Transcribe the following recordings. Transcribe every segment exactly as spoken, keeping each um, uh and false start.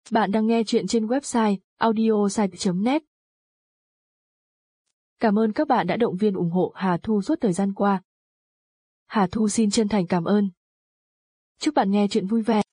Bạn đang nghe chuyện trên website audiosite chấm net. Cảm ơn các bạn đã động viên ủng hộ Hà Thu suốt thời gian qua. Hà Thu xin chân thành cảm ơn. Chúc bạn nghe chuyện vui vẻ.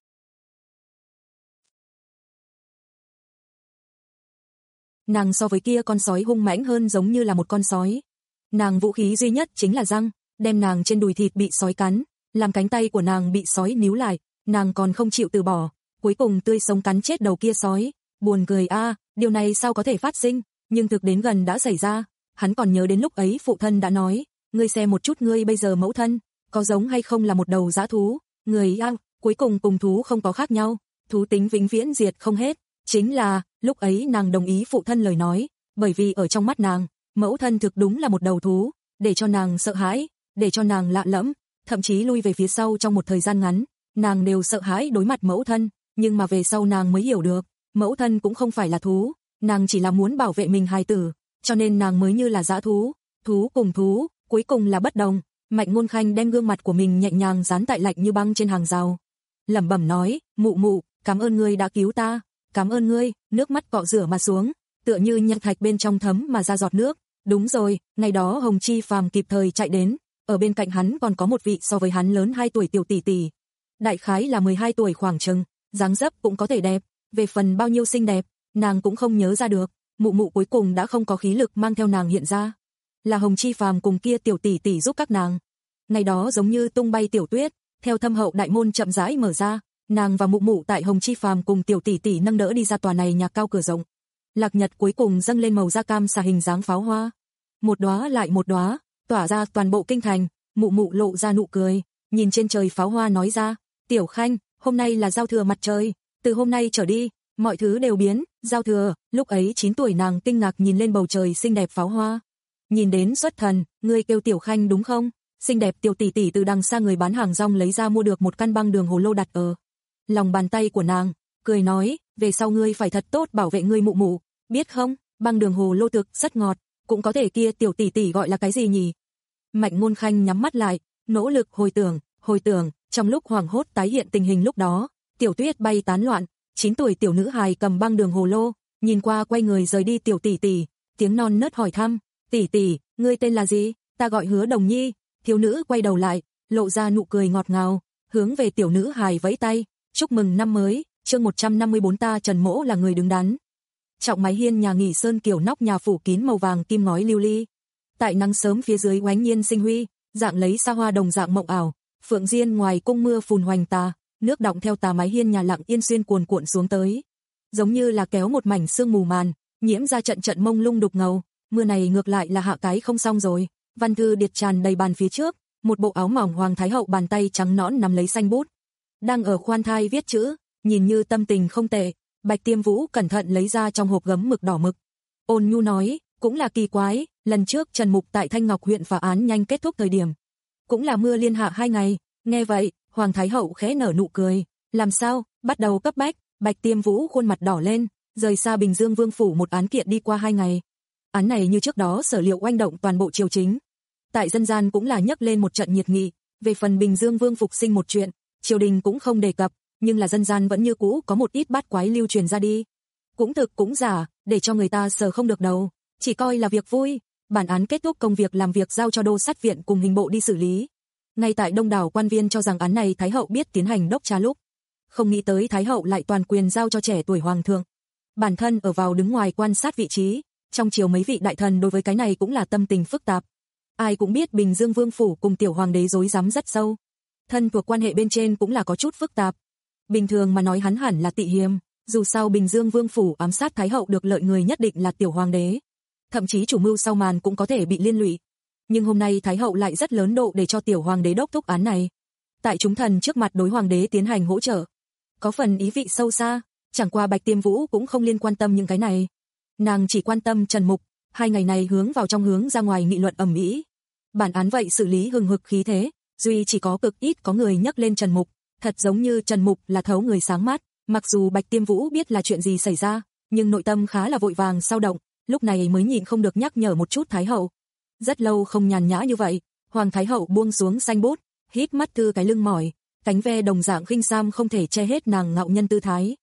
Nàng so với kia con sói hung mãnh hơn, giống như là một con sói. Nàng vũ khí duy nhất chính là răng, đem nàng trên đùi thịt bị sói cắn, làm cánh tay của nàng bị sói níu lại, nàng còn không chịu từ bỏ, cuối cùng tươi sống cắn chết đầu kia sói. Buồn cười a, à, điều này sao có thể phát sinh, nhưng thực đến gần đã xảy ra. Hắn còn nhớ đến lúc ấy phụ thân đã nói, ngươi xem một chút ngươi bây giờ mẫu thân, có giống hay không là một đầu dã thú. Người a, cuối cùng cùng thú không có khác nhau, thú tính vĩnh viễn diệt không hết. Chính là, lúc ấy nàng đồng ý phụ thân lời nói, bởi vì ở trong mắt nàng, mẫu thân thực đúng là một đầu thú, để cho nàng sợ hãi, để cho nàng lạ lẫm, thậm chí lui về phía sau trong một thời gian ngắn, nàng đều sợ hãi đối mặt mẫu thân, nhưng mà về sau nàng mới hiểu được, mẫu thân cũng không phải là thú, nàng chỉ là muốn bảo vệ mình hài tử, cho nên nàng mới như là dã thú, thú cùng thú, cuối cùng là bất đồng. Mạnh Ngôn Khanh đem gương mặt của mình nhẹ nhàng dán tại lạnh như băng trên hàng rào, lẩm bẩm nói, mụ mụ, cảm ơn ngươi đã cứu ta. Cảm ơn ngươi, nước mắt cọ rửa mà xuống, tựa như nhật thạch bên trong thấm mà ra giọt nước. Đúng rồi, ngày đó Hồng Chi Phàm kịp thời chạy đến, ở bên cạnh hắn còn có một vị so với hắn lớn hai tuổi tiểu tỷ tỷ. Đại khái là mười hai tuổi khoảng chừng, dáng dấp cũng có thể đẹp, về phần bao nhiêu xinh đẹp, nàng cũng không nhớ ra được, mụ mụ cuối cùng đã không có khí lực mang theo nàng hiện ra. Là Hồng Chi Phàm cùng kia tiểu tỷ tỷ giúp các nàng. Ngày đó giống như tung bay tiểu tuyết, theo thâm hậu đại môn chậm rãi mở ra. Nàng và mụ mụ tại Hồng Chi Phàm cùng tiểu tỷ tỷ nâng đỡ đi ra tòa này nhà cao cửa rộng. Lạc nhật cuối cùng dâng lên màu da cam xà hình dáng pháo hoa, một đóa lại một đóa, tỏa ra toàn bộ kinh thành. Mụ mụ lộ ra nụ cười, nhìn trên trời pháo hoa nói ra, Tiểu Khanh, hôm nay là giao thừa mặt trời, từ hôm nay trở đi, mọi thứ đều biến, giao thừa. Lúc ấy chín tuổi nàng kinh ngạc nhìn lên bầu trời xinh đẹp pháo hoa, nhìn đến xuất thần. Ngươi kêu Tiểu Khanh đúng không? Xinh đẹp tiểu tỷ tỷ từ đằng xa người bán hàng rong lấy ra mua được một căn băng đường hồ lô đặt ở lòng bàn tay của nàng, cười nói, về sau ngươi phải thật tốt bảo vệ ngươi mụ mụ, biết không? Băng đường hồ lô thực rất ngọt, cũng có thể kia tiểu tỷ tỷ gọi là cái gì nhỉ? Mạnh Ngôn Khanh nhắm mắt lại, nỗ lực hồi tưởng, hồi tưởng, trong lúc hoảng hốt tái hiện tình hình lúc đó, tiểu tuyết bay tán loạn, chín tuổi tiểu nữ hài cầm băng đường hồ lô, nhìn qua quay người rời đi tiểu tỷ tỷ, tiếng non nớt hỏi thăm, tỷ tỷ, ngươi tên là gì? Ta gọi Hứa Đồng Nhi. Thiếu nữ quay đầu lại, lộ ra nụ cười ngọt ngào, hướng về tiểu nữ hài vẫy tay. Chúc mừng năm mới, chương một trăm năm mươi bốn ta Trần Mỗ là người đứng đắn. Trọng mái hiên nhà nghỉ sơn kiểu nóc nhà phủ kín màu vàng kim ngói lưu ly. Tại nắng sớm phía dưới oánh nhiên sinh huy, dạng lấy xa hoa đồng dạng mộng ảo, phượng diên ngoài cung mưa phùn hoành tà, nước đọng theo tà mái hiên nhà lặng yên xuyên cuồn cuộn xuống tới. Giống như là kéo một mảnh sương mù màn, nhiễm ra trận trận mông lung đục ngầu, mưa này ngược lại là hạ cái không xong rồi. Văn thư điệt tràn đầy bàn phía trước, một bộ áo mỏng hoàng thái hậu bàn tay trắng nõn nắm lấy xanh bút, đang ở khoan thai viết chữ, nhìn như tâm tình không tệ. Bạch Tiêm Vũ cẩn thận lấy ra trong hộp gấm mực đỏ mực, ôn nhu nói, cũng là kỳ quái, lần trước Trần Mục tại Thanh Ngọc huyện phá án nhanh kết thúc thời điểm, cũng là mưa liên hạ hai ngày. Nghe vậy, hoàng thái hậu khẽ nở nụ cười, làm sao, bắt đầu cấp bách? Bạch Tiêm Vũ khuôn mặt đỏ lên, rời xa Bình Dương Vương phủ một án kiện đi qua hai ngày. Án này như trước đó sở liệu oanh động toàn bộ triều chính, tại dân gian cũng là nhấc lên một trận nhiệt nghị. Về phần Bình Dương Vương phục sinh một chuyện, triều đình cũng không đề cập, nhưng là dân gian vẫn như cũ có một ít bát quái lưu truyền ra đi, cũng thực cũng giả, để cho người ta sờ không được đầu, chỉ coi là việc vui. Bản án kết thúc, công việc làm việc giao cho đô sát viện cùng hình bộ đi xử lý. Ngay tại đông đảo quan viên cho rằng án này thái hậu biết tiến hành đốc tra lúc, không nghĩ tới thái hậu lại toàn quyền giao cho trẻ tuổi hoàng thượng. Bản thân ở vào đứng ngoài quan sát vị trí, trong triều mấy vị đại thần đối với cái này cũng là tâm tình phức tạp. Ai cũng biết Bình Dương Vương phủ cùng tiểu hoàng đế rối rắm rất sâu, thân thuộc quan hệ bên trên cũng là có chút phức tạp. Bình thường mà nói hắn hẳn là tị hiềm, dù sao Bình Dương Vương phủ ám sát thái hậu được lợi người nhất định là tiểu hoàng đế, thậm chí chủ mưu sau màn cũng có thể bị liên lụy. Nhưng hôm nay thái hậu lại rất lớn độ để cho tiểu hoàng đế đốc thúc án này, tại chúng thần trước mặt đối hoàng đế tiến hành hỗ trợ, có phần ý vị sâu xa. Chẳng qua Bạch Tiêm Vũ cũng không liên quan tâm những cái này, nàng chỉ quan tâm Trần Mục. Hai ngày này hướng vào trong hướng ra ngoài nghị luận ầm ĩ, bản án vậy xử lý hừng hực khí thế, duy chỉ có cực ít có người nhắc lên Trần Mục, thật giống như Trần Mục là thấu người sáng mắt. Mặc dù Bạch Tiêm Vũ biết là chuyện gì xảy ra, nhưng nội tâm khá là vội vàng sao động, lúc này mới nhịn không được nhắc nhở một chút thái hậu. Rất lâu không nhàn nhã như vậy, hoàng thái hậu buông xuống xanh bút, hít mắt thư cái lưng mỏi, cánh ve đồng dạng khinh sam không thể che hết nàng ngạo nhân tư thái.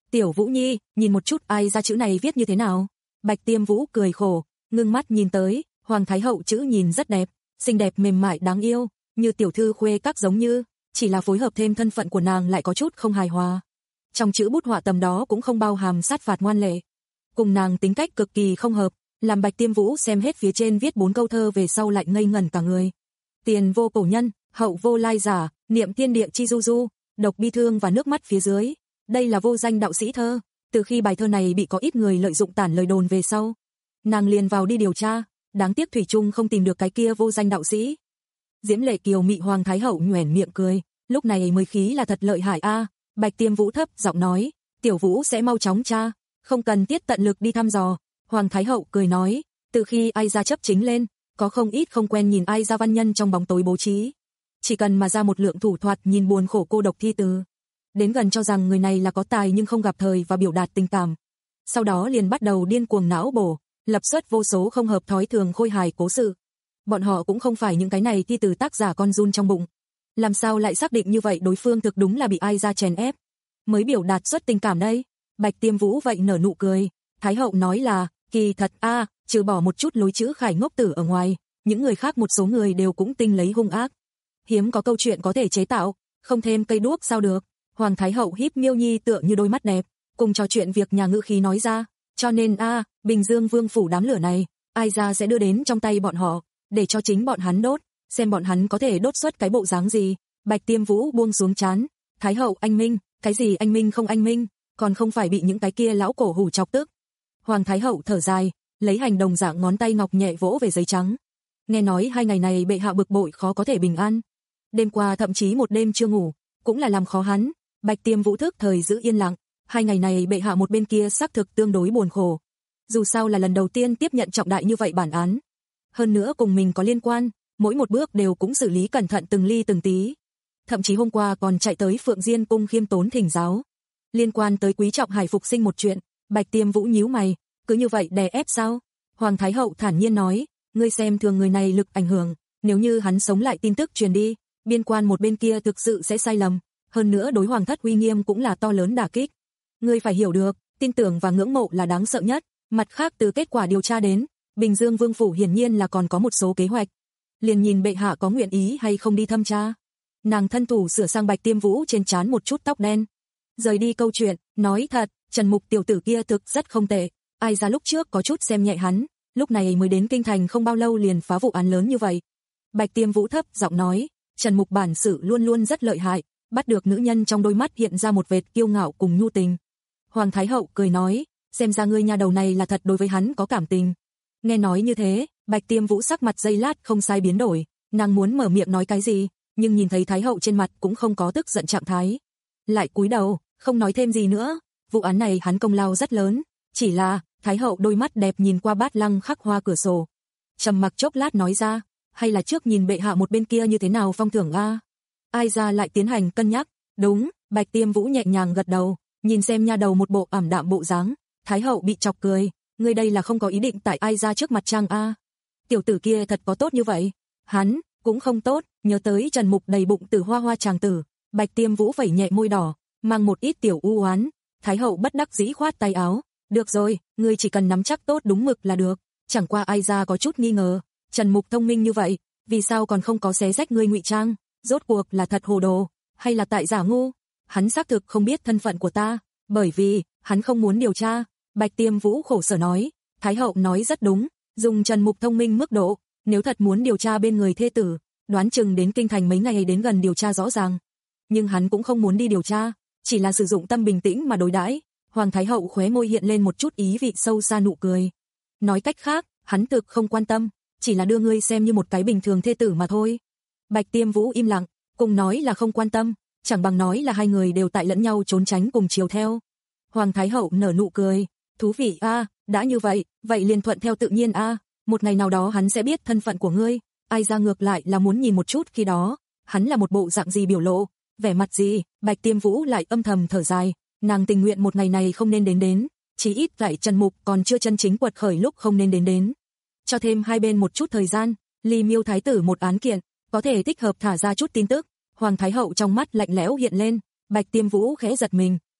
Tiểu Vũ Nhi, nhìn một chút ai ra chữ này viết như thế nào? Bạch Tiêm Vũ cười khổ, ngưng mắt nhìn tới, Hoàng Thái Hậu chữ nhìn rất đẹp, xinh đẹp mềm mại đáng yêu, như tiểu thư khuê các giống như, chỉ là phối hợp thêm thân phận của nàng lại có chút không hài hòa. Trong chữ bút họa tầm đó cũng không bao hàm sát phạt ngoan lệ. Cùng nàng tính cách cực kỳ không hợp, làm Bạch Tiêm Vũ xem hết phía trên viết bốn câu thơ về sau lại ngây ngẩn cả người. Tiền vô cổ nhân, hậu vô lai giả, niệm thiên địa chi du du, độc bi thương và nước mắt phía dưới. Đây là vô danh đạo sĩ thơ, từ khi bài thơ này bị có ít người lợi dụng tản lời đồn về sau. Nàng liền vào đi điều tra, đáng tiếc thủy chung không tìm được cái kia vô danh đạo sĩ. Diễm lệ kiều mị Hoàng Thái Hậu nhoẻn miệng cười, lúc này mới khí là thật lợi hại a. Bạch Tiêm Vũ thấp giọng nói, Tiểu Vũ sẽ mau chóng tra, không cần thiết tận lực đi thăm dò. Hoàng Thái Hậu cười nói, từ khi ai ra chấp chính lên, có không ít không quen nhìn ai ra văn nhân trong bóng tối bố trí. Chỉ cần mà ra một lượng thủ thoạt nhìn buồn khổ cô độc thi từ. Đến gần cho rằng người này là có tài nhưng không gặp thời và biểu đạt tình cảm. Sau đó liền bắt đầu điên cuồng não bổ, lập xuất vô số không hợp thói thường khôi hài cố sự. Bọn họ cũng không phải những cái này thi từ tác giả con run trong bụng. Làm sao lại xác định như vậy đối phương thực đúng là bị ai ra chèn ép, mới biểu đạt xuất tình cảm đây? Bạch Tiêm Vũ vậy nở nụ cười, Thái Hậu nói là, kỳ thật a, à, trừ bỏ một chút lối chữ khải ngốc tử ở ngoài, những người khác một số người đều cũng tinh lấy hung ác. Hiếm có câu chuyện có thể chế tạo, không thêm cây đuốc sao được. Hoàng Thái Hậu híp miêu nhi tựa như đôi mắt đẹp, cùng trò chuyện việc nhà ngữ khí nói ra, cho nên a, à, Bình Dương Vương phủ đám lửa này, ai ra sẽ đưa đến trong tay bọn họ, để cho chính bọn hắn đốt, xem bọn hắn có thể đốt xuất cái bộ dáng gì. Bạch Tiêm Vũ buông xuống trán, Thái Hậu anh minh, cái gì anh minh không anh minh, còn không phải bị những cái kia lão cổ hủ chọc tức. Hoàng Thái Hậu thở dài, lấy hành đồng dạng ngón tay ngọc nhẹ vỗ về giấy trắng. Nghe nói hai ngày này bệ hạ bực bội khó có thể bình an. Đêm qua thậm chí một đêm chưa ngủ, cũng là làm khó hắn. Bạch Tiêm Vũ thức thời giữ yên lặng, hai ngày này bệ hạ một bên kia xác thực tương đối buồn khổ. Dù sao là lần đầu tiên tiếp nhận trọng đại như vậy bản án. Hơn nữa cùng mình có liên quan, mỗi một bước đều cũng xử lý cẩn thận từng ly từng tí. Thậm chí hôm qua còn chạy tới Phượng Diên cung khiêm tốn thỉnh giáo. Liên quan tới Quý Trọng Hải phục sinh một chuyện, Bạch Tiêm Vũ nhíu mày, cứ như vậy đè ép sao? Hoàng Thái Hậu thản nhiên nói, ngươi xem thường người này lực ảnh hưởng, nếu như hắn sống lại tin tức truyền đi, biên quan một bên kia thực sự sẽ sai lầm, hơn nữa đối hoàng thất uy nghiêm cũng là to lớn đả kích. Ngươi phải hiểu được, tin tưởng và ngưỡng mộ là đáng sợ nhất, mặt khác từ kết quả điều tra đến, Bình Dương Vương phủ hiển nhiên là còn có một số kế hoạch. Liền nhìn bệ hạ có nguyện ý hay không đi thăm tra. Nàng thân thủ sửa sang Bạch Tiêm Vũ trên trán một chút tóc đen. Rời đi câu chuyện, nói thật, Trần Mục tiểu tử kia thực rất không tệ, ai ra lúc trước có chút xem nhẹ hắn, lúc này mới đến kinh thành không bao lâu liền phá vụ án lớn như vậy. Bạch Tiêm Vũ thấp giọng nói, Trần Mục bản sự luôn luôn rất lợi hại, bắt được nữ nhân trong đôi mắt hiện ra một vệt kiêu ngạo cùng nhu tình. Hoàng Thái Hậu cười nói, xem ra ngươi nhà đầu này là thật đối với hắn có cảm tình. Nghe nói như thế, Bạch Tiêm Vũ sắc mặt giây lát không sai biến đổi, nàng muốn mở miệng nói cái gì, nhưng nhìn thấy Thái Hậu trên mặt cũng không có tức giận trạng thái. Lại cúi đầu, không nói thêm gì nữa, vụ án này hắn công lao rất lớn, chỉ là, Thái Hậu đôi mắt đẹp nhìn qua bát lăng khắc hoa cửa sổ. Trầm mặc chốc lát nói ra, hay là trước nhìn bệ hạ một bên kia như thế nào phong thưởng a? Ai ra lại tiến hành cân nhắc, đúng, Bạch Tiêm Vũ nhẹ nhàng gật đầu, nhìn xem nha đầu một bộ ảm đạm bộ dáng, Thái Hậu bị chọc cười, ngươi đây là không có ý định tại ai ra trước mặt trang a? Tiểu tử kia thật có tốt như vậy? Hắn cũng không tốt, nhớ tới Trần Mục đầy bụng tử hoa hoa chàng tử, Bạch Tiêm Vũ vẩy nhẹ môi đỏ, mang một ít tiểu u oán. Thái Hậu bất đắc dĩ khoát tay áo, được rồi, ngươi chỉ cần nắm chắc tốt đúng mực là được. Chẳng qua ai ra có chút nghi ngờ, Trần Mục thông minh như vậy, vì sao còn không có xé rách ngươi ngụy trang? Rốt cuộc là thật hồ đồ, hay là tại giả ngu? Hắn xác thực không biết thân phận của ta, bởi vì hắn không muốn điều tra. Bạch Tiêm Vũ khổ sở nói, Thái Hậu nói rất đúng, dùng Trần Mục thông minh mức độ, nếu thật muốn điều tra bên người thê tử, đoán chừng đến kinh thành mấy ngày đến gần điều tra rõ ràng. Nhưng hắn cũng không muốn đi điều tra, chỉ là sử dụng tâm bình tĩnh mà đối đãi. Hoàng Thái Hậu khóe môi hiện lên một chút ý vị sâu xa nụ cười. Nói cách khác, hắn thực không quan tâm, chỉ là đưa ngươi xem như một cái bình thường thê tử mà thôi. Bạch Tiêm Vũ im lặng, cùng nói là không quan tâm, chẳng bằng nói là hai người đều tại lẫn nhau trốn tránh cùng chiều theo. Hoàng Thái Hậu nở nụ cười, thú vị a, à, đã như vậy, vậy liền thuận theo tự nhiên a, à. Một ngày nào đó hắn sẽ biết thân phận của ngươi, ai ra ngược lại là muốn nhìn một chút khi đó, hắn là một bộ dạng gì biểu lộ, vẻ mặt gì. Bạch Tiêm Vũ lại âm thầm thở dài, nàng tình nguyện một ngày này không nên đến đến, chí ít tại Trần Mục còn chưa chân chính quật khởi lúc không nên đến đến. Cho thêm hai bên một chút thời gian, Ly Miêu thái tử một án kiện, có thể tích hợp thả ra chút tin tức. Hoàng Thái Hậu trong mắt lạnh lẽo hiện lên, Bạch Tiêm Vũ khẽ giật mình,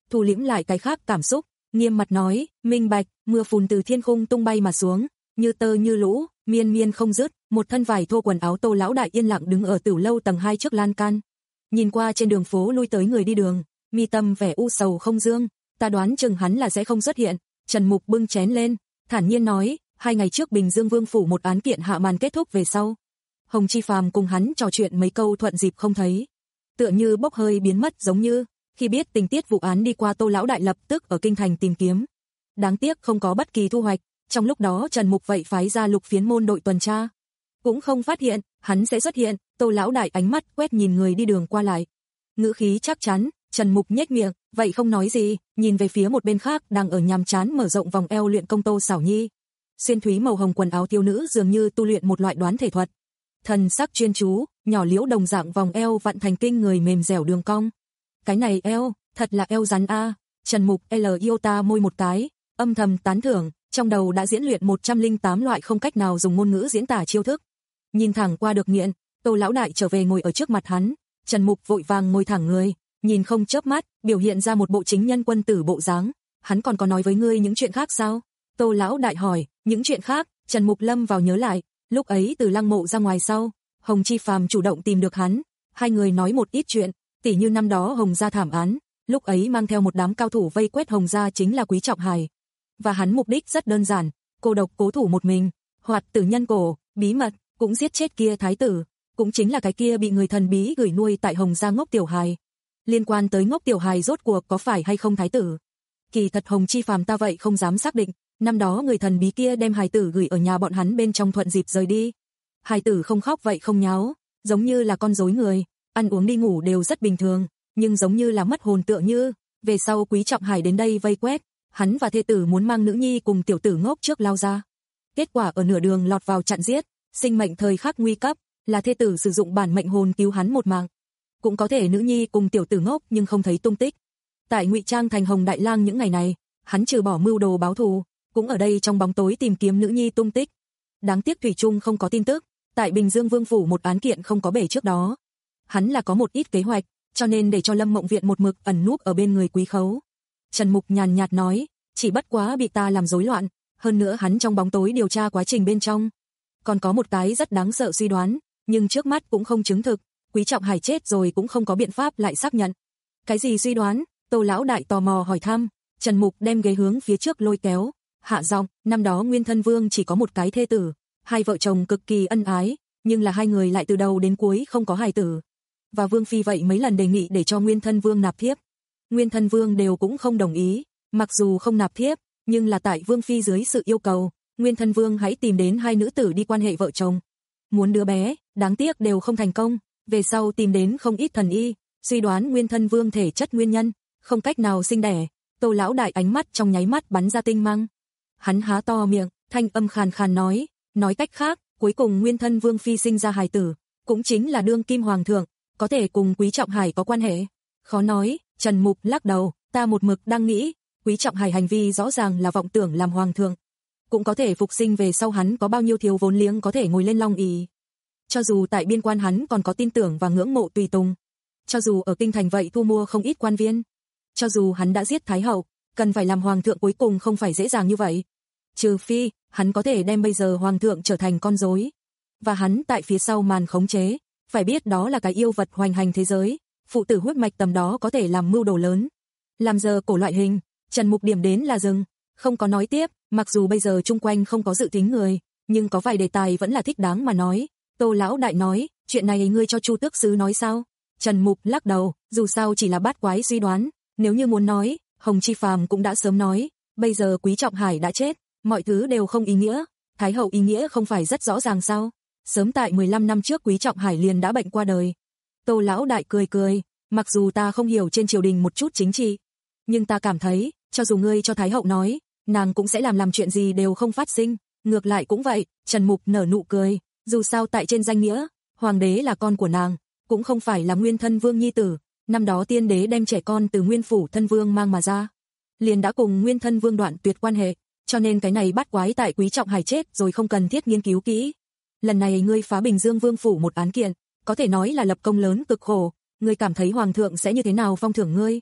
thu liễm lại cái khác cảm xúc, nghiêm mặt nói, minh bạch, mưa phùn từ thiên khung tung bay mà xuống, như tơ như lũ, miên miên không dứt, một thân vải thô quần áo Tô lão đại yên lặng đứng ở Tửu lâu tầng hai trước lan can. Nhìn qua trên đường phố lui tới người đi đường, mi tâm vẻ u sầu không dương, ta đoán chừng hắn là sẽ không xuất hiện. Trần Mục bưng chén lên, thản nhiên nói, hai ngày trước Bình Dương Vương phủ một án kiện hạ màn kết thúc về sau, Hồng Chi Phàm cùng hắn trò chuyện mấy câu thuận dịp không thấy, tựa như bốc hơi biến mất giống như, khi biết tình tiết vụ án đi qua Tô lão đại lập tức ở kinh thành tìm kiếm. Đáng tiếc không có bất kỳ thu hoạch, trong lúc đó Trần Mục vậy phái ra Lục Phiến môn đội tuần tra, cũng không phát hiện hắn sẽ xuất hiện. Tô lão đại ánh mắt quét nhìn người đi đường qua lại, ngữ khí chắc chắn. Trần Mục nhếch miệng, vậy không nói gì, nhìn về phía một bên khác đang ở nhàm chán mở rộng vòng eo luyện công Tô Sảo Nhi. Xuyên thúy màu hồng quần áo thiếu nữ dường như tu luyện một loại đoán thể thuật. Thần sắc chuyên chú, nhỏ liễu đồng dạng vòng eo vặn thành kinh người mềm dẻo đường cong. Cái này eo, thật là eo rắn a. Trần Mục L yêu ta môi một cái, âm thầm tán thưởng, trong đầu đã diễn luyện một trăm lẻ tám loại không cách nào dùng ngôn ngữ diễn tả chiêu thức. Nhìn thẳng qua được nghiện, Tô lão đại trở về ngồi ở trước mặt hắn, Trần Mục vội vàng ngồi thẳng người, nhìn không chớp mắt, biểu hiện ra một bộ chính nhân quân tử bộ dáng. Hắn còn có nói với ngươi những chuyện khác sao? Tô lão đại hỏi. Những chuyện khác? Trần Mục lâm vào nhớ lại, lúc ấy từ lăng mộ ra ngoài sau, Hồng Chi Phàm chủ động tìm được hắn, hai người nói một ít chuyện, tỉ như năm đó Hồng gia thảm án, lúc ấy mang theo một đám cao thủ vây quét Hồng gia chính là Quý Trọng Hải, và hắn mục đích rất đơn giản, cô độc cố thủ một mình, hoạt tử nhân cổ, bí mật cũng giết chết kia thái tử, cũng chính là cái kia bị người thần bí gửi nuôi tại Hồng gia ngốc tiểu hài. Liên quan tới ngốc tiểu hài rốt cuộc có phải hay không thái tử, kỳ thật Hồng Chi Phàm ta vậy không dám xác định. Năm đó người thần bí kia đem hài tử gửi ở nhà bọn hắn bên trong thuận dịp rời đi. Hài tử không khóc vậy không nháo, giống như là con rối người, ăn uống đi ngủ đều rất bình thường, nhưng giống như là mất hồn tựa như. Về sau Quý Trọng Hải đến đây vây quét, hắn và thê tử muốn mang nữ nhi cùng tiểu tử ngốc trước lao ra. Kết quả ở nửa đường lọt vào chặn giết, sinh mệnh thời khắc nguy cấp, là thê tử sử dụng bản mệnh hồn cứu hắn một mạng. Cũng có thể nữ nhi cùng tiểu tử ngốc nhưng không thấy tung tích. Tại ngụy trang thành Hồng Đại Lang những ngày này, hắn trừ bỏ mưu đồ báo thù, cũng ở đây trong bóng tối tìm kiếm nữ nhi tung tích. Đáng tiếc thủy chung không có tin tức, tại Bình Dương Vương phủ một án kiện không có bể trước đó. Hắn là có một ít kế hoạch, cho nên để cho Lâm Mộng Viện một mực ẩn núp ở bên người Quý Khấu. Trần Mục nhàn nhạt nói, chỉ bất quá bị ta làm rối loạn, hơn nữa hắn trong bóng tối điều tra quá trình bên trong. Còn có một cái rất đáng sợ suy đoán, nhưng trước mắt cũng không chứng thực, Quý Trọng Hải chết rồi cũng không có biện pháp lại xác nhận. Cái gì suy đoán? Tô lão đại tò mò hỏi thăm. Trần Mục đem ghế hướng phía trước lôi kéo, hạ giọng, năm đó Nguyên Thân Vương chỉ có một cái thê tử, hai vợ chồng cực kỳ ân ái, nhưng là hai người lại từ đầu đến cuối không có hài tử. Và Vương phi vậy mấy lần đề nghị để cho Nguyên Thân Vương nạp thiếp. Nguyên Thân Vương đều cũng không đồng ý, mặc dù không nạp thiếp, nhưng là tại Vương phi dưới sự yêu cầu, Nguyên Thân Vương hãy tìm đến hai nữ tử đi quan hệ vợ chồng. Muốn đứa bé, đáng tiếc đều không thành công, về sau tìm đến không ít thần y, suy đoán Nguyên Thân Vương thể chất nguyên nhân, không cách nào sinh đẻ. Tô lão đại ánh mắt trong nháy mắt bắn ra tinh mang. Hắn há to miệng, thanh âm khàn khàn nói, nói cách khác, cuối cùng Nguyên Thân Vương phi sinh ra hài tử, cũng chính là đương kim hoàng thượng, có thể cùng Quý Trọng Hải có quan hệ. Khó nói. Trần Mục lắc đầu, ta một mực đang nghĩ, Quý Trọng Hải hành vi rõ ràng là vọng tưởng làm hoàng thượng, cũng có thể phục sinh về sau hắn có bao nhiêu thiếu vốn liếng có thể ngồi lên long ỷ. Cho dù tại biên quan hắn còn có tin tưởng và ngưỡng mộ tùy tùng, cho dù ở kinh thành vậy thu mua không ít quan viên, cho dù hắn đã giết thái hậu, cần phải làm hoàng thượng cuối cùng không phải dễ dàng như vậy. Trừ phi, hắn có thể đem bây giờ hoàng thượng trở thành con rối, và hắn tại phía sau màn khống chế, phải biết đó là cái yêu vật hoành hành thế giới, phụ tử huyết mạch tầm đó có thể làm mưu đồ lớn. Làm giờ cổ loại hình, Trần Mục điểm đến là dừng, không có nói tiếp, mặc dù bây giờ chung quanh không có dự tính người, nhưng có vài đề tài vẫn là thích đáng mà nói. Tô lão đại nói, chuyện này ngươi cho Chu Tước sứ nói sao? Trần Mục lắc đầu, dù sao chỉ là bát quái suy đoán, nếu như muốn nói, Hồng Chi Phàm cũng đã sớm nói, bây giờ Quý Trọng Hải đã chết, mọi thứ đều không ý nghĩa, thái hậu ý nghĩa không phải rất rõ ràng sao? Sớm tại mười lăm năm trước Quý Trọng Hải liền đã bệnh qua đời. Tô lão đại cười cười, mặc dù ta không hiểu trên triều đình một chút chính trị, nhưng ta cảm thấy, cho dù ngươi cho thái hậu nói, nàng cũng sẽ làm làm chuyện gì đều không phát sinh, ngược lại cũng vậy. Trần Mục nở nụ cười, dù sao tại trên danh nghĩa, hoàng đế là con của nàng, cũng không phải là Nguyên Thân Vương nhi tử, năm đó tiên đế đem trẻ con từ Nguyên phủ thân vương mang mà ra, liền đã cùng Nguyên Thân Vương đoạn tuyệt quan hệ, cho nên cái này bắt quái tại Quý Trọng Hải chết rồi không cần thiết nghiên cứu kỹ. Lần này ngươi phá Bình Dương Vương phủ một án kiện, có thể nói là lập công lớn cực khổ, ngươi cảm thấy hoàng thượng sẽ như thế nào phong thưởng ngươi?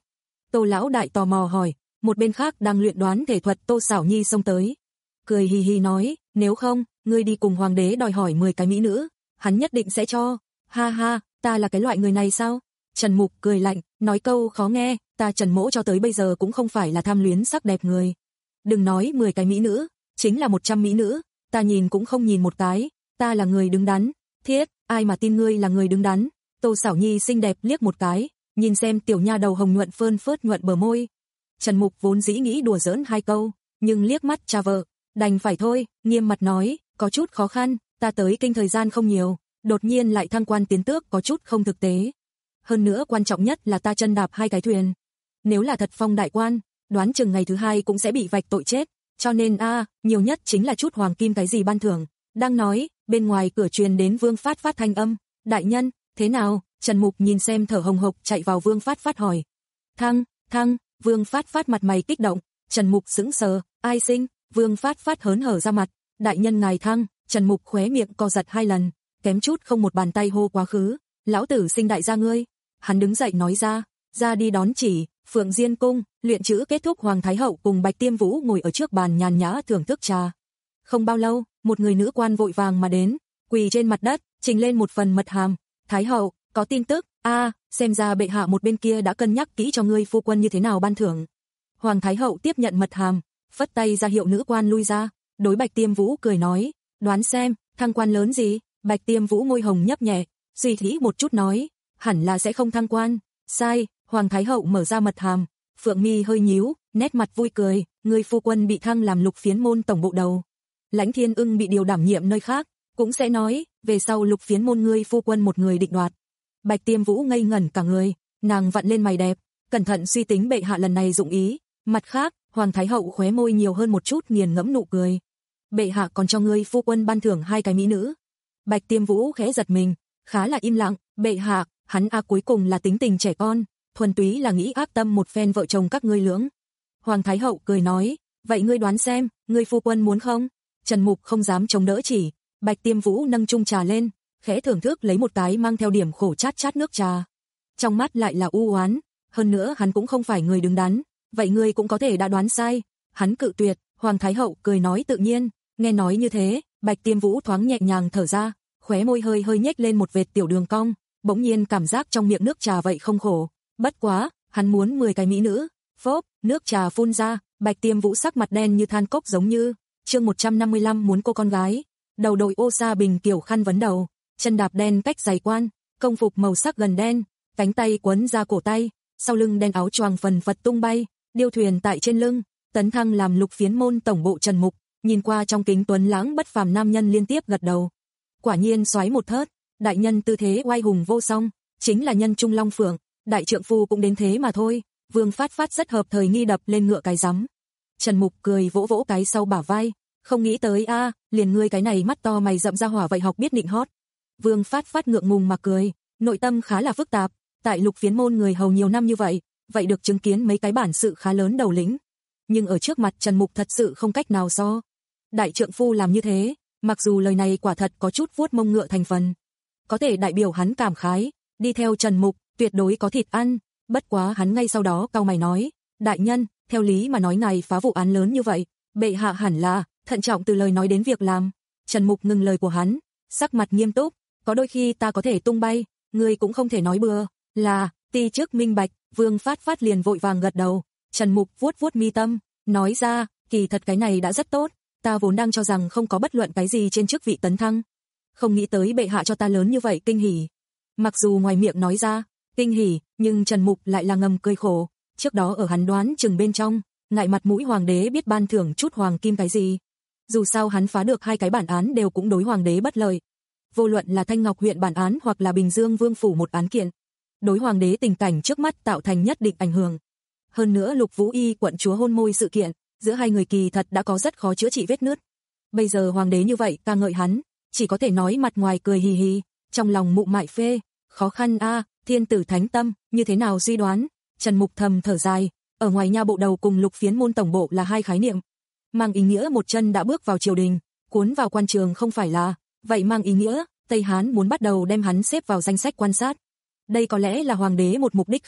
Tô lão đại tò mò hỏi, một bên khác đang luyện đoán thể thuật Tô Sảo Nhi xông tới. Cười hì hì nói, nếu không, ngươi đi cùng hoàng đế đòi hỏi mười cái mỹ nữ, hắn nhất định sẽ cho. Ha ha, ta là cái loại người này sao? Trần Mục cười lạnh, nói câu khó nghe, ta Trần Mỗ cho tới bây giờ cũng không phải là tham luyến sắc đẹp người. Đừng nói mười cái mỹ nữ, chính là một trăm mỹ nữ, ta nhìn cũng không nhìn một cái, ta là người đứng đắn. Thiết, ai mà tin ngươi là người đứng đắn? Tô Sảo Nhi xinh đẹp liếc một cái, nhìn xem tiểu nha đầu hồng nhuận phơn phớt nhuận bờ môi. Trần Mục vốn dĩ nghĩ đùa giỡn hai câu, nhưng liếc mắt cha vợ, đành phải thôi, nghiêm mặt nói, có chút khó khăn, ta tới kinh thời gian không nhiều, đột nhiên lại thăng quan tiến tước có chút không thực tế. Hơn nữa quan trọng nhất là ta chân đạp hai cái thuyền. Nếu là thật phong đại quan, đoán chừng ngày thứ hai cũng sẽ bị vạch tội chết, cho nên a, à, nhiều nhất chính là chút hoàng kim cái gì ban thưởng. Đang nói, bên ngoài cửa truyền đến Vương Phát Phát thanh âm, đại nhân, thế nào? Trần Mục nhìn xem thở hồng hộc chạy vào Vương Phát Phát hỏi. Thăng, thăng, Vương Phát Phát mặt mày kích động, Trần Mục sững sờ, ai sinh? Vương Phát Phát hớn hở ra mặt, đại nhân ngài thăng. Trần Mục khóe miệng co giật hai lần, kém chút không một bàn tay hô quá khứ, lão tử sinh đại gia ngươi. Hắn đứng dậy nói ra, ra đi đón chỉ. Phượng Diên cung, luyện chữ kết thúc, Hoàng Thái Hậu cùng Bạch Tiêm Vũ ngồi ở trước bàn nhàn nhã thưởng thức trà. Không bao lâu, một người nữ quan vội vàng mà đến, quỳ trên mặt đất, trình lên một phần mật hàm. Thái Hậu, có tin tức, a, à, xem ra bệ hạ một bên kia đã cân nhắc kỹ cho ngươi phu quân như thế nào ban thưởng. Hoàng Thái Hậu tiếp nhận mật hàm, phất tay ra hiệu nữ quan lui ra, đối Bạch Tiêm Vũ cười nói, đoán xem, thăng quan lớn gì? Bạch Tiêm Vũ môi hồng nhấp nhẹ, suy nghĩ một chút nói, hẳn là sẽ không thăng quan. Sai. Hoàng Thái Hậu mở ra mật hàm, phượng mi hơi nhíu, nét mặt vui cười, người phu quân bị thăng làm Lục Phiến môn tổng bộ đầu. Lãnh Thiên Ưng bị điều đảm nhiệm nơi khác, cũng sẽ nói, về sau Lục Phiến môn ngươi phu quân một người định đoạt. Bạch Tiêm Vũ ngây ngẩn cả người, nàng vặn lên mày đẹp, cẩn thận suy tính bệ hạ lần này dụng ý. Mặt khác, Hoàng Thái Hậu khóe môi nhiều hơn một chút nghiền ngẫm nụ cười. Bệ hạ còn cho ngươi phu quân ban thưởng hai cái mỹ nữ. Bạch Tiêm Vũ khẽ giật mình, khá là im lặng, bệ hạ, hắn a cuối cùng là tính tình trẻ con, thuần túy là nghĩ áp tâm một phen vợ chồng các ngươi lưỡng. Hoàng Thái Hậu cười nói, vậy ngươi đoán xem, ngươi phu quân muốn không? Trần Mục không dám chống đỡ chỉ, Bạch Tiêm Vũ nâng chung trà lên, khẽ thưởng thức lấy một cái mang theo điểm khổ chát chát nước trà. Trong mắt lại là u oán, hơn nữa hắn cũng không phải người đứng đắn, vậy ngươi cũng có thể đã đoán sai. Hắn cự tuyệt, Hoàng Thái Hậu cười nói tự nhiên, nghe nói như thế, Bạch Tiêm Vũ thoáng nhẹ nhàng thở ra, khóe môi hơi hơi nhếch lên một vệt tiểu đường cong, bỗng nhiên cảm giác trong miệng nước trà vậy không khổ. Bất quá, hắn muốn mười cái mỹ nữ. Phốp, nước trà phun ra, Bạch Tiêm Vũ sắc mặt đen như than cốc giống như. Chương một trăm năm mươi lăm muốn cô con gái. Đầu đội ô sa bình kiểu khăn vấn đầu, chân đạp đen cách giày quan, công phục màu sắc gần đen, cánh tay quấn ra cổ tay, sau lưng đen áo choàng phần phật tung bay, điêu thuyền tại trên lưng, tấn thăng làm Lục Phiến môn tổng bộ Trần Mục, nhìn qua trong kính tuấn lãng bất phàm nam nhân liên tiếp gật đầu. Quả nhiên soái một thớt, đại nhân tư thế oai hùng vô song, chính là nhân trung long phượng. Đại trượng phu cũng đến thế mà thôi. Vương Phát Phát rất hợp thời nghi đập lên ngựa cái rắm. Trần Mục cười vỗ vỗ cái sau bả vai, không nghĩ tới a, à, liền ngươi cái này mắt to mày rậm ra hỏa vậy học biết định hót. Vương Phát Phát ngượng ngùng mà cười, nội tâm khá là phức tạp, tại Lục Phiến môn người hầu nhiều năm như vậy, vậy được chứng kiến mấy cái bản sự khá lớn đầu lĩnh, nhưng ở trước mặt Trần Mục thật sự không cách nào so. Đại trượng phu làm như thế, mặc dù lời này quả thật có chút vuốt mông ngựa thành phần, có thể đại biểu hắn cảm khái, đi theo Trần Mục tuyệt đối có thịt ăn. Bất quá hắn ngay sau đó cau mày nói, đại nhân, theo lý mà nói ngài phá vụ án lớn như vậy, bệ hạ hẳn là thận trọng từ lời nói đến việc làm. Trần Mục ngừng lời của hắn, sắc mặt nghiêm túc, có đôi khi ta có thể tung bay, ngươi cũng không thể nói bừa. Là, ti trước minh bạch. Vương Phát Phát liền vội vàng gật đầu. Trần Mục vuốt vuốt mi tâm, nói ra, kỳ thật cái này đã rất tốt, ta vốn đang cho rằng không có bất luận cái gì trên chức vị tấn thăng, không nghĩ tới bệ hạ cho ta lớn như vậy kinh hỉ. Mặc dù ngoài miệng nói ra kinh hỉ, nhưng Trần Mục lại là ngầm cười khổ. Trước đó ở hắn đoán chừng bên trong, ngại mặt mũi hoàng đế biết ban thưởng chút hoàng kim cái gì. Dù sao hắn phá được hai cái bản án đều cũng đối hoàng đế bất lợi. Vô luận là Thanh Ngọc huyện bản án hoặc là Bình Dương Vương phủ một án kiện, đối hoàng đế tình cảnh trước mắt tạo thành nhất định ảnh hưởng. Hơn nữa Lục Vũ Y quận chúa hôn môi sự kiện, giữa hai người kỳ thật đã có rất khó chữa trị vết nứt. Bây giờ hoàng đế như vậy ca ngợi hắn, chỉ có thể nói mặt ngoài cười hì hì, trong lòng mụ mại phê. Khó khăn a, à, thiên tử thánh tâm, như thế nào suy đoán? Trần Mục thầm thở dài, ở ngoài nha bộ đầu cùng Lục Phiến môn tổng bộ là hai khái niệm, mang ý nghĩa một chân đã bước vào triều đình, cuốn vào quan trường không phải là, vậy mang ý nghĩa Tây Hán muốn bắt đầu đem hắn xếp vào danh sách quan sát. Đây có lẽ là hoàng đế một mục đích khác,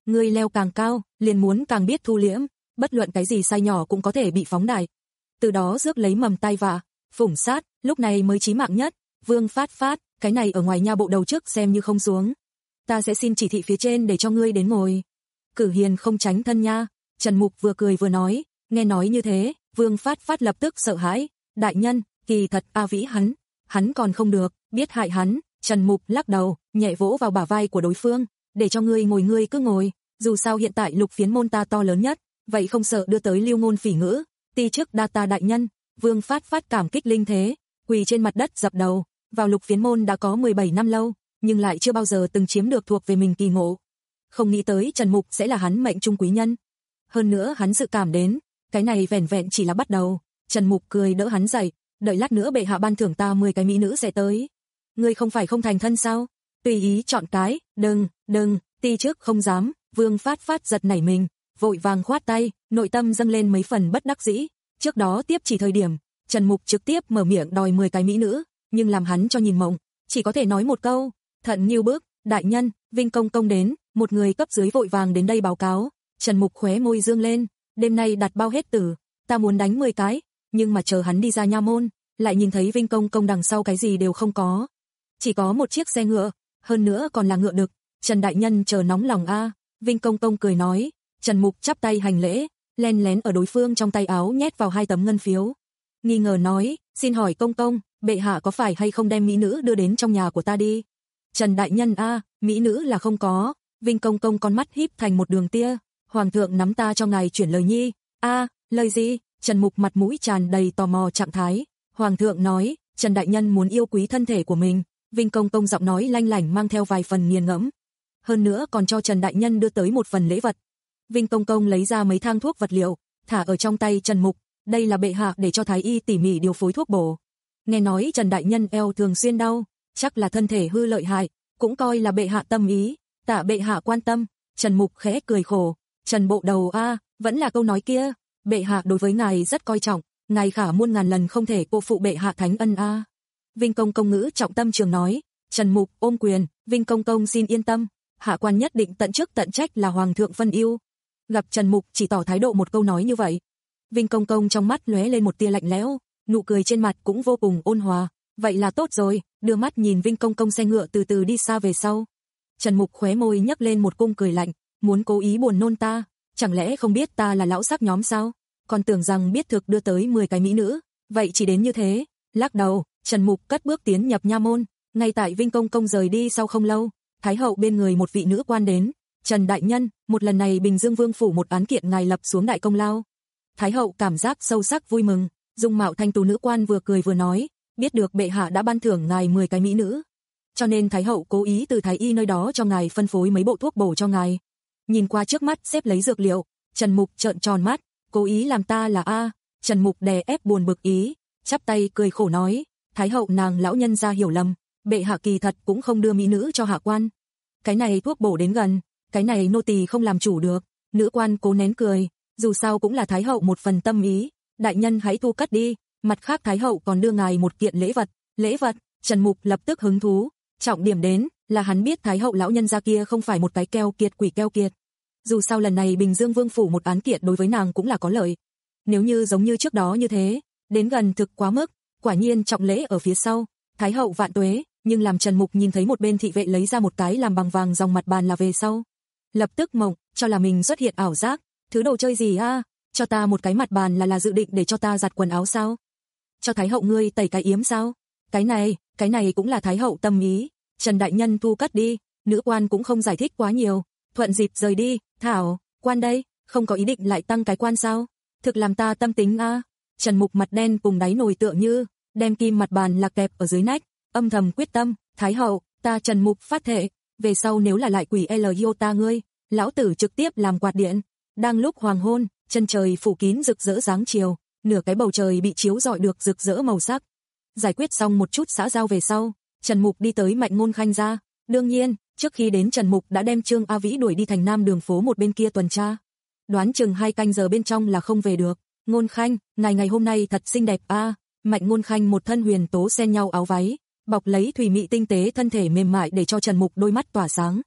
Ngươi leo càng cao, liền muốn càng biết thu liễm, bất luận cái gì sai nhỏ cũng có thể bị phóng đại. Từ đó rước lấy mầm tai vạ, phủng sát, lúc này mới chí mạng nhất. Vương Phát Phát, cái này ở ngoài nha bộ đầu trước xem như không xuống. Ta sẽ xin chỉ thị phía trên để cho ngươi đến ngồi. Cử hiền không tránh thân nha. Trần Mục vừa cười vừa nói, nghe nói như thế, Vương Phát Phát lập tức sợ hãi. Đại nhân, kỳ thật A Vĩ hắn, hắn còn không được, biết hại hắn. Trần Mục lắc đầu, nhẹ vỗ vào bả vai của đối phương, để cho ngươi ngồi ngươi cứ ngồi, dù sao hiện tại Lục Phiến môn ta to lớn nhất, vậy không sợ đưa tới lưu ngôn phỉ ngữ. Ti trước đa ta đại nhân. Vương Phát Phát cảm kích linh thế, quỳ trên mặt đất dập đầu, vào Lục Phiến môn đã có mười bảy năm lâu, nhưng lại chưa bao giờ từng chiếm được thuộc về mình kỳ ngộ. Không nghĩ tới Trần Mục sẽ là hắn mệnh trung quý nhân. Hơn nữa hắn dự cảm đến, cái này vẻn vẹn chỉ là bắt đầu. Trần Mục cười đỡ hắn dậy, đợi lát nữa bệ hạ ban thưởng ta mười cái mỹ nữ sẽ tới. Ngươi không phải không thành thân sao? Tùy ý chọn cái, đừng, đừng, ti trước không dám. Vương Phát Phát giật nảy mình, vội vàng khoát tay, nội tâm dâng lên mấy phần bất đắc dĩ. Trước đó tiếp chỉ thời điểm, Trần Mục trực tiếp mở miệng đòi mười cái mỹ nữ, nhưng làm hắn cho nhìn mộng, chỉ có thể nói một câu, thận như bước, đại nhân, Vinh công công đến, một người cấp dưới vội vàng đến đây báo cáo. Trần Mục khóe môi dương lên, đêm nay đặt bao hết tử, ta muốn đánh mười cái, nhưng mà chờ hắn đi ra nha môn, lại nhìn thấy Vinh công công đằng sau cái gì đều không có. Chỉ có một chiếc xe ngựa, hơn nữa còn là ngựa đực. Trần đại nhân chờ nóng lòng a. Vinh công công cười nói. Trần Mục chắp tay hành lễ, len lén ở đối phương trong tay áo nhét vào hai tấm ngân phiếu. Nghi ngờ nói, xin hỏi công công, bệ hạ có phải hay không đem mỹ nữ đưa đến trong nhà của ta đi? Trần đại nhân a, mỹ nữ là không có. Vinh công công con mắt híp thành một đường tia, hoàng thượng nắm ta cho ngài chuyển lời nhi. A, lời gì? Trần Mục mặt mũi tràn đầy tò mò trạng thái. Hoàng thượng nói, Trần đại nhân muốn yêu quý thân thể của mình. Vinh công công giọng nói lanh lảnh mang theo vài phần nghiền ngẫm. Hơn nữa còn cho Trần đại nhân đưa tới một phần lễ vật. Vinh công công lấy ra mấy thang thuốc vật liệu, thả ở trong tay Trần Mục, đây là bệ hạ để cho thái y tỉ mỉ điều phối thuốc bổ. Nghe nói Trần đại nhân eo thường xuyên đau, chắc là thân thể hư lợi hại, cũng coi là bệ hạ tâm ý, tạ bệ hạ quan tâm. Trần Mục khẽ cười khổ, Trần bộ đầu a, vẫn là câu nói kia, bệ hạ đối với ngài rất coi trọng, ngài khả muôn ngàn lần không thể cô phụ bệ hạ thánh ân a. Vinh công công ngữ trọng tâm trường nói. Trần Mục ôm quyền, Vinh công công xin yên tâm, hạ quan nhất định tận chức tận trách là hoàng thượng phân ưu. Gặp Trần Mục chỉ tỏ thái độ một câu nói như vậy, Vinh công công trong mắt lóe lên một tia lạnh lẽo, nụ cười trên mặt cũng vô cùng ôn hòa. Vậy là tốt rồi, đưa mắt nhìn Vinh công công xe ngựa từ từ đi xa về sau. Trần Mục khóe môi nhấc lên một cung cười lạnh, muốn cố ý buồn nôn ta, chẳng lẽ không biết ta là lão sắc nhóm sao? Còn tưởng rằng biết thực đưa tới mười cái mỹ nữ, vậy chỉ đến như thế. Lắc đầu, Trần Mục cất bước tiến nhập nha môn. Ngay tại Vinh công công rời đi sau không lâu, Thái hậu bên người một vị nữ quan đến. Trần đại nhân, một lần này Bình Dương Vương phủ một án kiện ngài lập xuống đại công lao. Thái hậu cảm giác sâu sắc vui mừng, dung mạo thanh tú nữ quan vừa cười vừa nói, biết được bệ hạ đã ban thưởng ngài mười cái mỹ nữ, cho nên Thái hậu cố ý từ thái y nơi đó cho ngài phân phối mấy bộ thuốc bổ cho ngài. Nhìn qua trước mắt xếp lấy dược liệu, Trần Mục trợn tròn mắt, cố ý làm ta là a. Trần Mục đè ép buồn bực ý, chắp tay cười khổ nói, Thái hậu nàng lão nhân ra hiểu lầm, bệ hạ kỳ thật cũng không đưa mỹ nữ cho hạ quan. Cái này thuốc bổ đến gần, cái này nô tỳ không làm chủ được. Nữ quan cố nén cười, dù sao cũng là Thái hậu một phần tâm ý, đại nhân hãy thu cất đi. Mặt khác Thái hậu còn đưa ngài một kiện lễ vật. Lễ vật? Trần Mục lập tức hứng thú, trọng điểm đến là hắn biết Thái hậu lão nhân gia kia không phải một cái keo kiệt quỷ keo kiệt. Dù sao lần này Bình Dương Vương phủ một án kiện đối với nàng cũng là có lợi. Nếu như giống như trước đó như thế, đến gần thực quá mức, quả nhiên trọng lễ ở phía sau. Thái hậu vạn tuế, nhưng làm Trần Mục nhìn thấy một bên thị vệ lấy ra một cái làm bằng vàng dòng mặt bàn là về sau, lập tức mộng, cho là mình xuất hiện ảo giác, thứ đồ chơi gì a, cho ta một cái mặt bàn là là dự định để cho ta giặt quần áo sao? Cho Thái hậu ngươi tẩy cái yếm sao? Cái này, cái này cũng là Thái hậu tâm ý. Trần đại nhân thu cất đi. Nữ quan cũng không giải thích quá nhiều, thuận dịp rời đi. Thảo, quan đây, không có ý định lại tăng cái quan sao? Thực làm ta tâm tính a. Trần Mục mặt đen cùng đáy nồi tựa như, đem kim mặt bàn lạc kẹp ở dưới nách, âm thầm quyết tâm, Thái hậu, ta Trần Mục phát thệ, về sau nếu là lại quỷ L ta ngươi, lão tử trực tiếp làm quạt điện. Đang lúc hoàng hôn, chân trời phủ kín rực rỡ dáng chiều, nửa cái bầu trời bị chiếu rọi được rực rỡ màu sắc. Giải quyết xong một chút xã giao về sau, Trần Mục đi tới Mạnh Ngôn Khanh ra. Đương nhiên, trước khi đến Trần Mục đã đem Trương A Vĩ đuổi đi thành Nam đường phố một bên kia tuần tra. Đoán chừng hai canh giờ bên trong là không về được. Ngôn Khanh, ngày ngày hôm nay thật xinh đẹp a. À. Mạnh Ngôn Khanh một thân huyền tố xen nhau áo váy, bọc lấy thủy mị tinh tế thân thể mềm mại để cho Trần Mục đôi mắt tỏa sáng.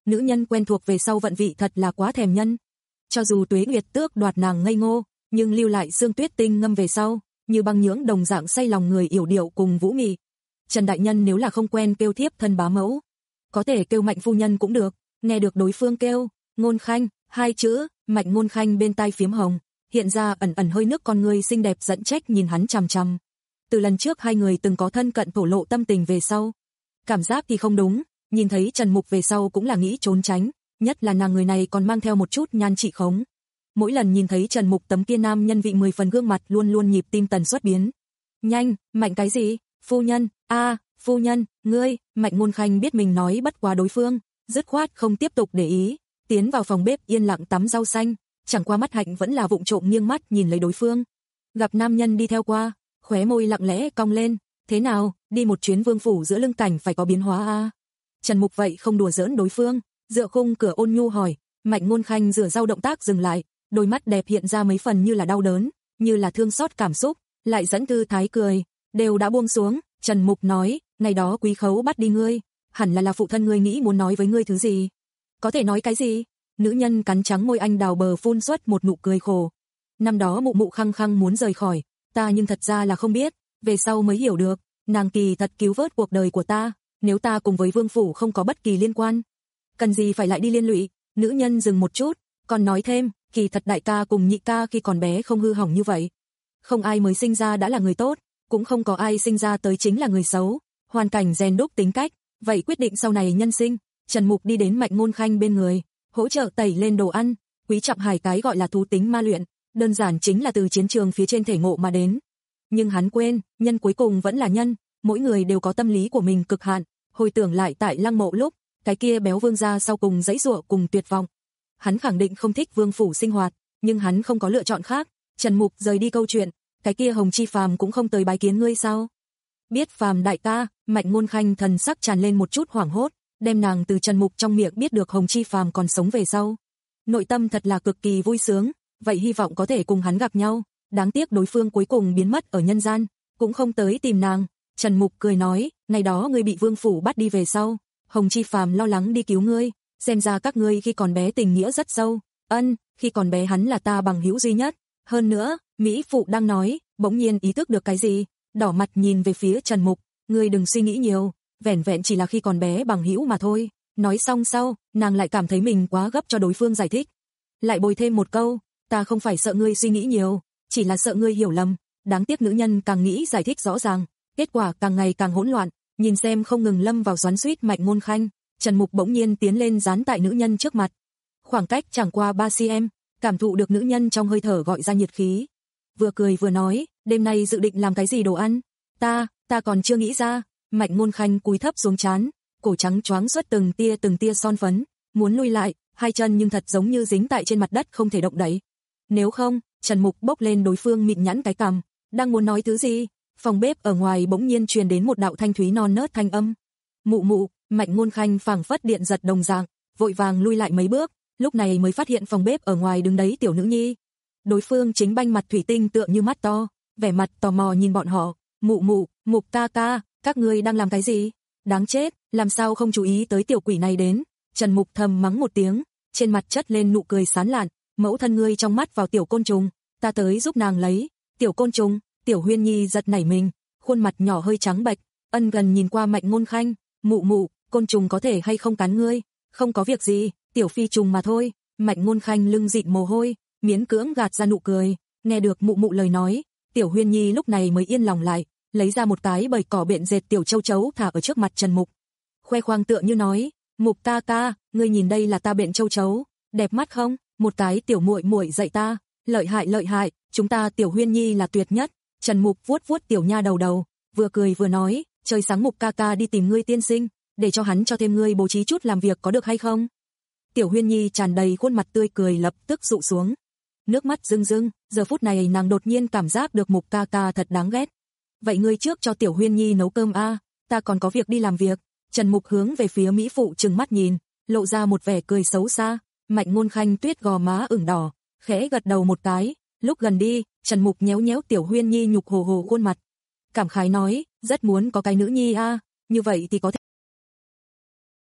nữ nhân quen thuộc về sau vận vị thật là quá thèm nhân. Cho dù Tuế Nguyệt tước đoạt nàng ngây ngô, nhưng lưu lại Sương Tuyết Tinh ngâm về sau, như băng nhưỡng đồng dạng say lòng người yểu điệu cùng vũ mị. Trần đại nhân nếu là không quen kêu thiếp thân bá mẫu, có thể kêu Mạnh phu nhân cũng được. Nghe được đối phương kêu Ngôn Khanh hai chữ, Mạnh Ngôn Khanh bên tai phiếm hồng, hiện ra ẩn ẩn hơi nước con người xinh đẹp dẫn trách nhìn hắn chằm chằm. Từ lần trước hai người từng có thân cận thổ lộ tâm tình về sau, cảm giác thì không đúng, nhìn thấy Trần Mục về sau cũng là nghĩ trốn tránh, nhất là nàng người này còn mang theo một chút nhan trị khống. Mỗi lần nhìn thấy Trần Mục tấm kia nam nhân vị mười phần gương mặt luôn luôn nhịp tim tần suất biến nhanh. Mạnh cái gì? Phu nhân, a, phu nhân, ngươi. Mạnh Ngôn Khanh biết mình nói bất quá đối phương, dứt khoát không tiếp tục để ý, tiến vào phòng bếp yên lặng tắm rau xanh, chẳng qua mắt hạnh vẫn là vụng trộm nghiêng mắt nhìn lấy đối phương. Gặp nam nhân đi theo qua, khóe môi lặng lẽ cong lên, thế nào, đi một chuyến vương phủ giữa lưng cảnh phải có biến hóa a. Trần Mục vậy không đùa giỡn đối phương, dựa khung cửa ôn nhu hỏi. Mạnh Ngôn Khanh rửa rau động tác dừng lại, đôi mắt đẹp hiện ra mấy phần như là đau đớn, như là thương xót cảm xúc, lại dẫn thư thái cười, đều đã buông xuống. Trần Mục nói, ngày đó Quý Khấu bắt đi ngươi, hẳn là là phụ thân ngươi nghĩ muốn nói với ngươi thứ gì. Có thể nói cái gì? Nữ nhân cắn trắng môi anh đào bờ phun xuất một nụ cười khổ. Năm đó mụ mụ khăng khăng muốn rời khỏi, ta nhưng thật ra là không biết, về sau mới hiểu được, nàng kỳ thật cứu vớt cuộc đời của ta, nếu ta cùng với vương phủ không có bất kỳ liên quan, cần gì phải lại đi liên lụy. Nữ nhân dừng một chút, còn nói thêm, kỳ thật đại ca cùng nhị ca khi còn bé không hư hỏng như vậy. Không ai mới sinh ra đã là người tốt, cũng không có ai sinh ra tới chính là người xấu, hoàn cảnh rèn đúc tính cách, vậy quyết định sau này nhân sinh. Trần Mục đi đến Mạnh Ngôn Khanh bên người, hỗ trợ tẩy lên đồ ăn. Quý Trọng Hải cái gọi là thú tính ma luyện, đơn giản chính là từ chiến trường phía trên thể ngộ mà đến. Nhưng hắn quên, nhân cuối cùng vẫn là nhân, mỗi người đều có tâm lý của mình cực hạn. Hồi tưởng lại tại Lăng Mộ lúc, cái kia béo vương gia sau cùng giãy giụa cùng tuyệt vọng. Hắn khẳng định không thích vương phủ sinh hoạt, nhưng hắn không có lựa chọn khác. Trần Mục rời đi câu chuyện, cái kia Hồng Chi Phàm cũng không tới bái kiến ngươi sao? Biết Phàm đại ca. Mạnh Ngôn Khanh thần sắc tràn lên một chút hoảng hốt, đem nàng từ Trần Mục trong miệng biết được Hồng Chi Phàm còn sống về sau. Nội tâm thật là cực kỳ vui sướng, vậy hy vọng có thể cùng hắn gặp nhau, đáng tiếc đối phương cuối cùng biến mất ở nhân gian, cũng không tới tìm nàng. Trần Mục cười nói, ngày đó ngươi bị vương phủ bắt đi về sau, Hồng Chi Phàm lo lắng đi cứu ngươi, xem ra các ngươi khi còn bé tình nghĩa rất sâu. Ân, khi còn bé hắn là ta bằng hữu duy nhất. Hơn nữa, Mỹ phụ đang nói, bỗng nhiên ý thức được cái gì, đỏ mặt nhìn về phía Trần Mục, ngươi đừng suy nghĩ nhiều, vẻn vẹn chỉ là khi còn bé bằng hữu mà thôi. Nói xong sau, nàng lại cảm thấy mình quá gấp cho đối phương giải thích. Lại bồi thêm một câu, ta không phải sợ ngươi suy nghĩ nhiều, chỉ là sợ ngươi hiểu lầm. Đáng tiếc nữ nhân càng nghĩ giải thích rõ ràng, kết quả càng ngày càng hỗn loạn. Nhìn xem không ngừng lâm vào xoắn xuýt Mạnh Ngôn Khanh, Trần Mục bỗng nhiên tiến lên dán tại nữ nhân trước mặt. Khoảng cách chẳng qua ba xăng-ti-mét, cảm thụ được nữ nhân trong hơi thở gọi ra nhiệt khí. Vừa cười vừa nói, đêm nay dự định làm cái gì đồ ăn? Ta, ta còn chưa nghĩ ra. Mạnh Ngôn Khanh cúi thấp xuống trán, cổ trắng choáng xuất từng tia từng tia son phấn, muốn lui lại, hai chân nhưng thật giống như dính tại trên mặt đất không thể động đậy. Nếu không, Trần Mục bốc lên đối phương mịn nhẵn cái cằm, đang muốn nói thứ gì, phòng bếp ở ngoài bỗng nhiên truyền đến một đạo thanh thúy non nớt thanh âm. Mụ mụ. Mạnh Ngôn Khanh phảng phất điện giật đồng dạng, vội vàng lui lại mấy bước, lúc này mới phát hiện phòng bếp ở ngoài đứng đấy tiểu nữ nhi. Đối phương chính banh mặt thủy tinh tựa như mắt to, vẻ mặt tò mò nhìn bọn họ. Mụ mụ, Mục ca ca, các ngươi đang làm cái gì? Đáng chết, làm sao không chú ý tới tiểu quỷ này đến? Trần Mục thầm mắng một tiếng, trên mặt chất lên nụ cười sán lạn. Mẫu thân ngươi trong mắt vào tiểu côn trùng, ta tới giúp nàng lấy. Tiểu côn trùng. Tiểu Huyên Nhi giật nảy mình, khuôn mặt nhỏ hơi trắng bệch, ân gần nhìn qua Mạnh Ngôn Khanh. Mụ mụ, côn trùng có thể hay không cắn ngươi? Không có việc gì, tiểu phi trùng mà thôi. Mạnh Ngôn Khanh lưng dịn mồ hôi, miễn cưỡng gạt ra nụ cười. Nghe được mụ mụ lời nói, Tiểu Huyên Nhi lúc này mới yên lòng lại, lấy ra một cái bầy cỏ biện dệt tiểu châu chấu thả ở trước mặt Trần Mục. Khoe khoang tựa như nói, Mục ca ca, ngươi nhìn đây là ta biện châu chấu, đẹp mắt không? Một cái tiểu muội muội dạy ta, lợi hại lợi hại, chúng ta Tiểu Huyên Nhi là tuyệt nhất. Trần Mục vuốt vuốt tiểu nha đầu đầu, vừa cười vừa nói, trời sáng Mục ca ca đi tìm ngươi tiên sinh, để cho hắn cho thêm ngươi bố trí chút làm việc có được hay không? Tiểu Huyên Nhi tràn đầy khuôn mặt tươi cười lập tức dụ xuống, nước mắt rưng rưng, giờ phút này nàng đột nhiên cảm giác được Mục ca ca thật đáng ghét. Vậy ngươi trước cho Tiểu Huyên Nhi nấu cơm a, ta còn có việc đi làm việc. Trần Mục hướng về phía mỹ phụ trừng mắt nhìn, lộ ra một vẻ cười xấu xa. Mạnh Ngôn Khanh tuyết gò má ửng đỏ, khẽ gật đầu một cái. Lúc gần đi, Trần Mục nhéo nhéo Tiểu Huyên Nhi nhục hồ hồ khuôn mặt, cảm khái nói, rất muốn có cái nữ nhi a, như vậy thì có thể.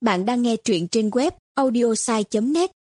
Bạn đang nghe truyện trên web audiosai chấm net.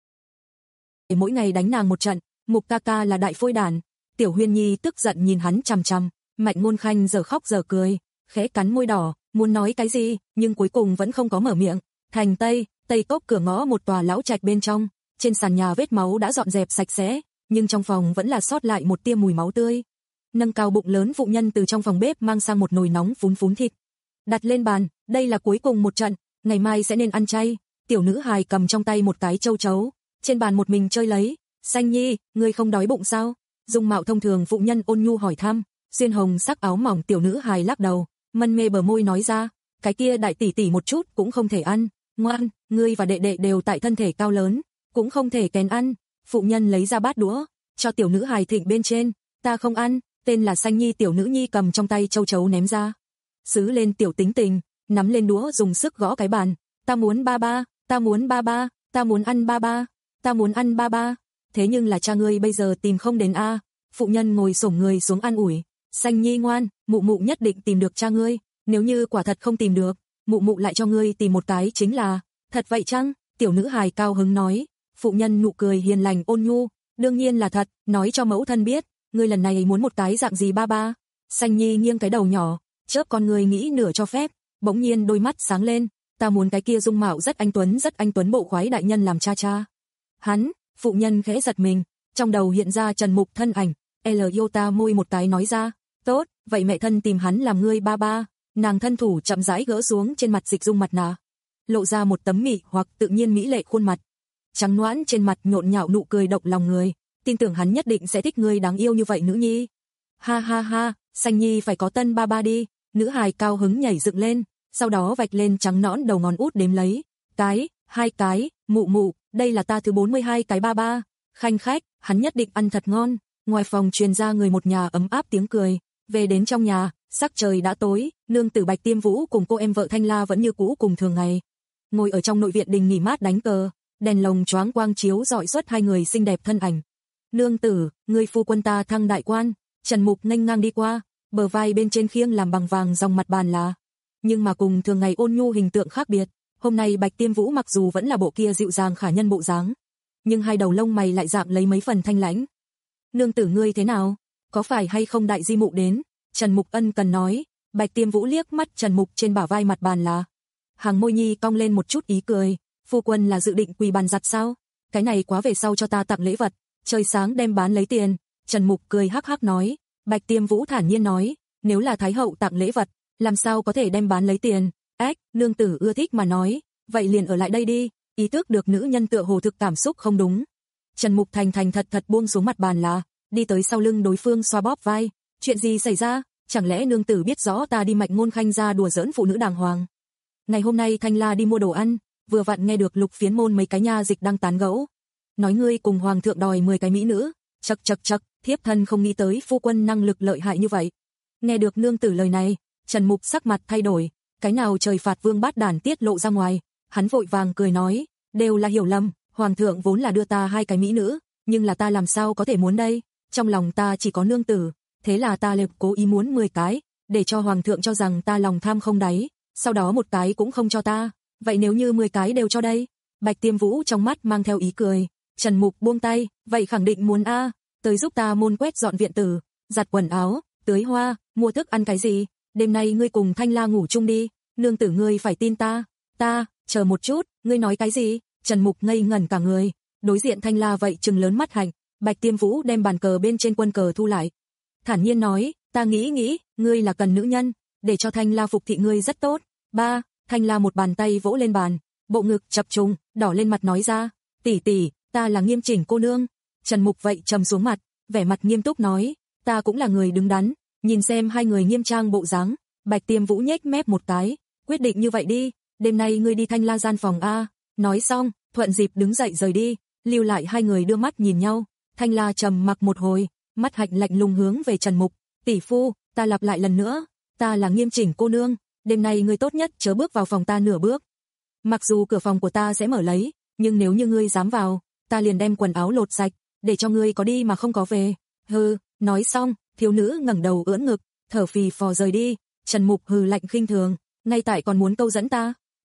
Mỗi ngày đánh nàng một trận, Mục ca ca là đại phôi đản. Tiểu Huyên Nhi tức giận nhìn hắn chằm chằm, Mạnh Ngôn Khanh giờ khóc giờ cười, khẽ cắn môi đỏ, muốn nói cái gì, nhưng cuối cùng vẫn không có mở miệng. Thành Tây, Tây Cốc cửa ngõ một tòa lão trạch bên trong, trên sàn nhà vết máu đã dọn dẹp sạch sẽ, nhưng trong phòng vẫn là sót lại một tia mùi máu tươi. Nâng cao bụng lớn phụ nhân từ trong phòng bếp mang sang một nồi nóng phún phún thịt, đặt lên bàn, đây là cuối cùng một trận, ngày mai sẽ nên ăn chay. Tiểu nữ hài cầm trong tay một cái châu chấu, trên bàn một mình chơi lấy. Xanh Nhi, ngươi không đói bụng sao? Dung mạo thông thường phụ nhân ôn nhu hỏi thăm. Xuyên hồng sắc áo mỏng tiểu nữ hài lắc đầu, mân mê bờ môi nói ra, cái kia đại tỷ tỷ một chút cũng không thể ăn. Ngoan, ngươi và đệ đệ đều tại thân thể cao lớn, cũng không thể kén ăn. Phụ nhân lấy ra bát đũa, cho tiểu nữ hài thịnh bên trên. Ta không ăn. Tên là Xanh Nhi tiểu nữ nhi cầm trong tay châu chấu ném ra. Sứ lên tiểu tính tình, nắm lên đũa dùng sức gõ cái bàn. Ta muốn ba ba, ta muốn ba ba, ta muốn ăn ba ba, ta muốn ăn ba ba. Thế nhưng là cha ngươi bây giờ tìm không đến a. Phụ nhân ngồi xổm người xuống an ủi. Xanh Nhi ngoan, mụ mụ nhất định tìm được cha ngươi. Nếu như quả thật không tìm được, mụ mụ lại cho ngươi tìm một cái chính là. Thật vậy chăng? Tiểu nữ hài cao hứng nói. Phụ nhân nụ cười hiền lành ôn nhu. Đương nhiên là thật, nói cho mẫu thân biết. Ngươi lần này muốn một cái dạng gì ba ba? Xanh Nhi nghiêng cái đầu nhỏ, chớp con người nghĩ nửa cho phép, bỗng nhiên đôi mắt sáng lên. Ta muốn cái kia dung mạo rất anh tuấn rất anh tuấn bộ khoái đại nhân làm cha cha. Hắn, phụ nhân khẽ giật mình, trong đầu hiện ra Trần Mục thân ảnh. L Iota môi một cái nói ra, tốt, vậy mẹ thân tìm hắn làm ngươi ba ba. Nàng thân thủ chậm rãi gỡ xuống trên mặt dịch dung mặt nạ, lộ ra một tấm mị hoặc tự nhiên mỹ lệ khuôn mặt, trắng nõn trên mặt nhộn nhạo nụ cười động lòng người. Tin tưởng hắn nhất định sẽ thích ngươi đáng yêu như vậy nữ nhi. Ha ha ha, Xanh Nhi phải có tân ba ba đi. Nữ hài cao hứng nhảy dựng lên, sau đó vạch lên trắng nõn đầu ngón út đếm lấy. Cái, hai cái, mụ mụ, đây là ta thứ bốn mươi hai cái ba ba. Khanh khách, hắn nhất định ăn thật ngon. Ngoài phòng truyền ra người một nhà ấm áp tiếng cười. Về đến trong nhà, sắc trời đã tối, nương tử Bạch Tiêm Vũ cùng cô em vợ Thanh La vẫn như cũ cùng thường ngày. Ngồi ở trong nội viện đình nghỉ mát đánh cờ, đèn lồng choáng quang chiếu rọi xuất hai người xinh đẹp thân ảnh. Nương tử, người phu quân ta thăng đại quan. Trần Mục nghênh ngang đi qua, bờ vai bên trên khiêng làm bằng vàng dòng mặt bàn là. Nhưng mà cùng thường ngày ôn nhu hình tượng khác biệt, hôm nay Bạch Tiêm Vũ mặc dù vẫn là bộ kia dịu dàng khả nhân bộ dáng, nhưng hai đầu lông mày lại dạng lấy mấy phần thanh lãnh. Nương tử ngươi thế nào? Có phải hay không đại di mụ đến? Trần Mục ân cần nói. Bạch Tiêm Vũ liếc mắt Trần Mục trên bả vai mặt bàn là. Hàng môi nhi cong lên một chút ý cười. Phu quân là dự định quỳ bàn giặt sao? Cái này quá về sau cho ta tặng lễ vật. Trời sáng đem bán lấy tiền. Trần Mục cười hắc hắc nói. Bạch Tiêm Vũ thản nhiên nói. Nếu là Thái hậu tặng lễ vật, làm sao có thể đem bán lấy tiền? Ách, nương tử ưa thích mà nói. Vậy liền ở lại đây đi. Ý thức được nữ nhân tựa hồ thực cảm xúc không đúng. Trần Mục thành thành thật thật buông xuống mặt bàn là. Đi tới sau lưng đối phương xoa bóp vai. Chuyện gì xảy ra? Chẳng lẽ nương tử biết rõ ta đi Mạnh Ngôn Khanh ra đùa giỡn phụ nữ đàng hoàng? Ngày hôm nay Thanh La đi mua đồ ăn, vừa vặn nghe được Lục Phiến môn mấy cái nha dịch đang tán gẫu. Nói ngươi cùng hoàng thượng đòi mười cái mỹ nữ. Chậc chậc chậc, thiếp thân không nghĩ tới phu quân năng lực lợi hại như vậy. Nghe được nương tử lời này, Trần Mục sắc mặt thay đổi, cái nào trời phạt vương bát đản tiết lộ ra ngoài, hắn vội vàng cười nói, đều là hiểu lầm, hoàng thượng vốn là đưa ta hai cái mỹ nữ, nhưng là ta làm sao có thể muốn đây, trong lòng ta chỉ có nương tử, thế là ta lập cố ý muốn mười cái, để cho hoàng thượng cho rằng ta lòng tham không đáy, sau đó một cái cũng không cho ta, vậy nếu như mười cái đều cho đây? Bạch Tiêm Vũ trong mắt mang theo ý cười. Trần Mục buông tay, vậy khẳng định muốn a, tới giúp ta môn quét dọn viện tử, giặt quần áo, tưới hoa, mua thức ăn cái gì, đêm nay ngươi cùng Thanh La ngủ chung đi, nương tử ngươi phải tin ta. Ta, chờ một chút, ngươi nói cái gì? Trần Mục ngây ngẩn cả người, đối diện Thanh La vậy trừng lớn mắt hạnh. Bạch Tiêm Vũ đem bàn cờ bên trên quân cờ thu lại, thản nhiên nói, ta nghĩ nghĩ, ngươi là cần nữ nhân, để cho Thanh La phục thị ngươi rất tốt. Ba, Thanh La một bàn tay vỗ lên bàn, bộ ngực chập trùng, đỏ lên mặt nói ra, tỷ tỷ, ta là nghiêm chỉnh cô nương. Trần Mục vậy trầm xuống mặt, vẻ mặt nghiêm túc nói, ta cũng là người đứng đắn. Nhìn xem hai người nghiêm trang bộ dáng, Bạch Tiêm Vũ nhếch mép một cái, quyết định như vậy đi, đêm nay ngươi đi Thanh La gian phòng a. Nói xong, thuận dịp đứng dậy rời đi, lưu lại hai người đưa mắt nhìn nhau. Thanh La trầm mặc một hồi, mắt hạnh lạnh lùng hướng về Trần Mục, tỷ phu, ta lặp lại lần nữa, ta là nghiêm chỉnh cô nương, đêm nay ngươi tốt nhất chớ bước vào phòng ta nửa bước. Mặc dù cửa phòng của ta sẽ mở lấy, nhưng nếu như ngươi dám vào, ta liền đem quần áo lột sạch, để cho ngươi có đi mà không có về. Hừ, nói xong, thiếu nữ ngẩng đầu ưỡn ngực, thở phì phò rời đi. Trần Mục hừ lạnh khinh thường, ngay tại còn muốn câu dẫn ta,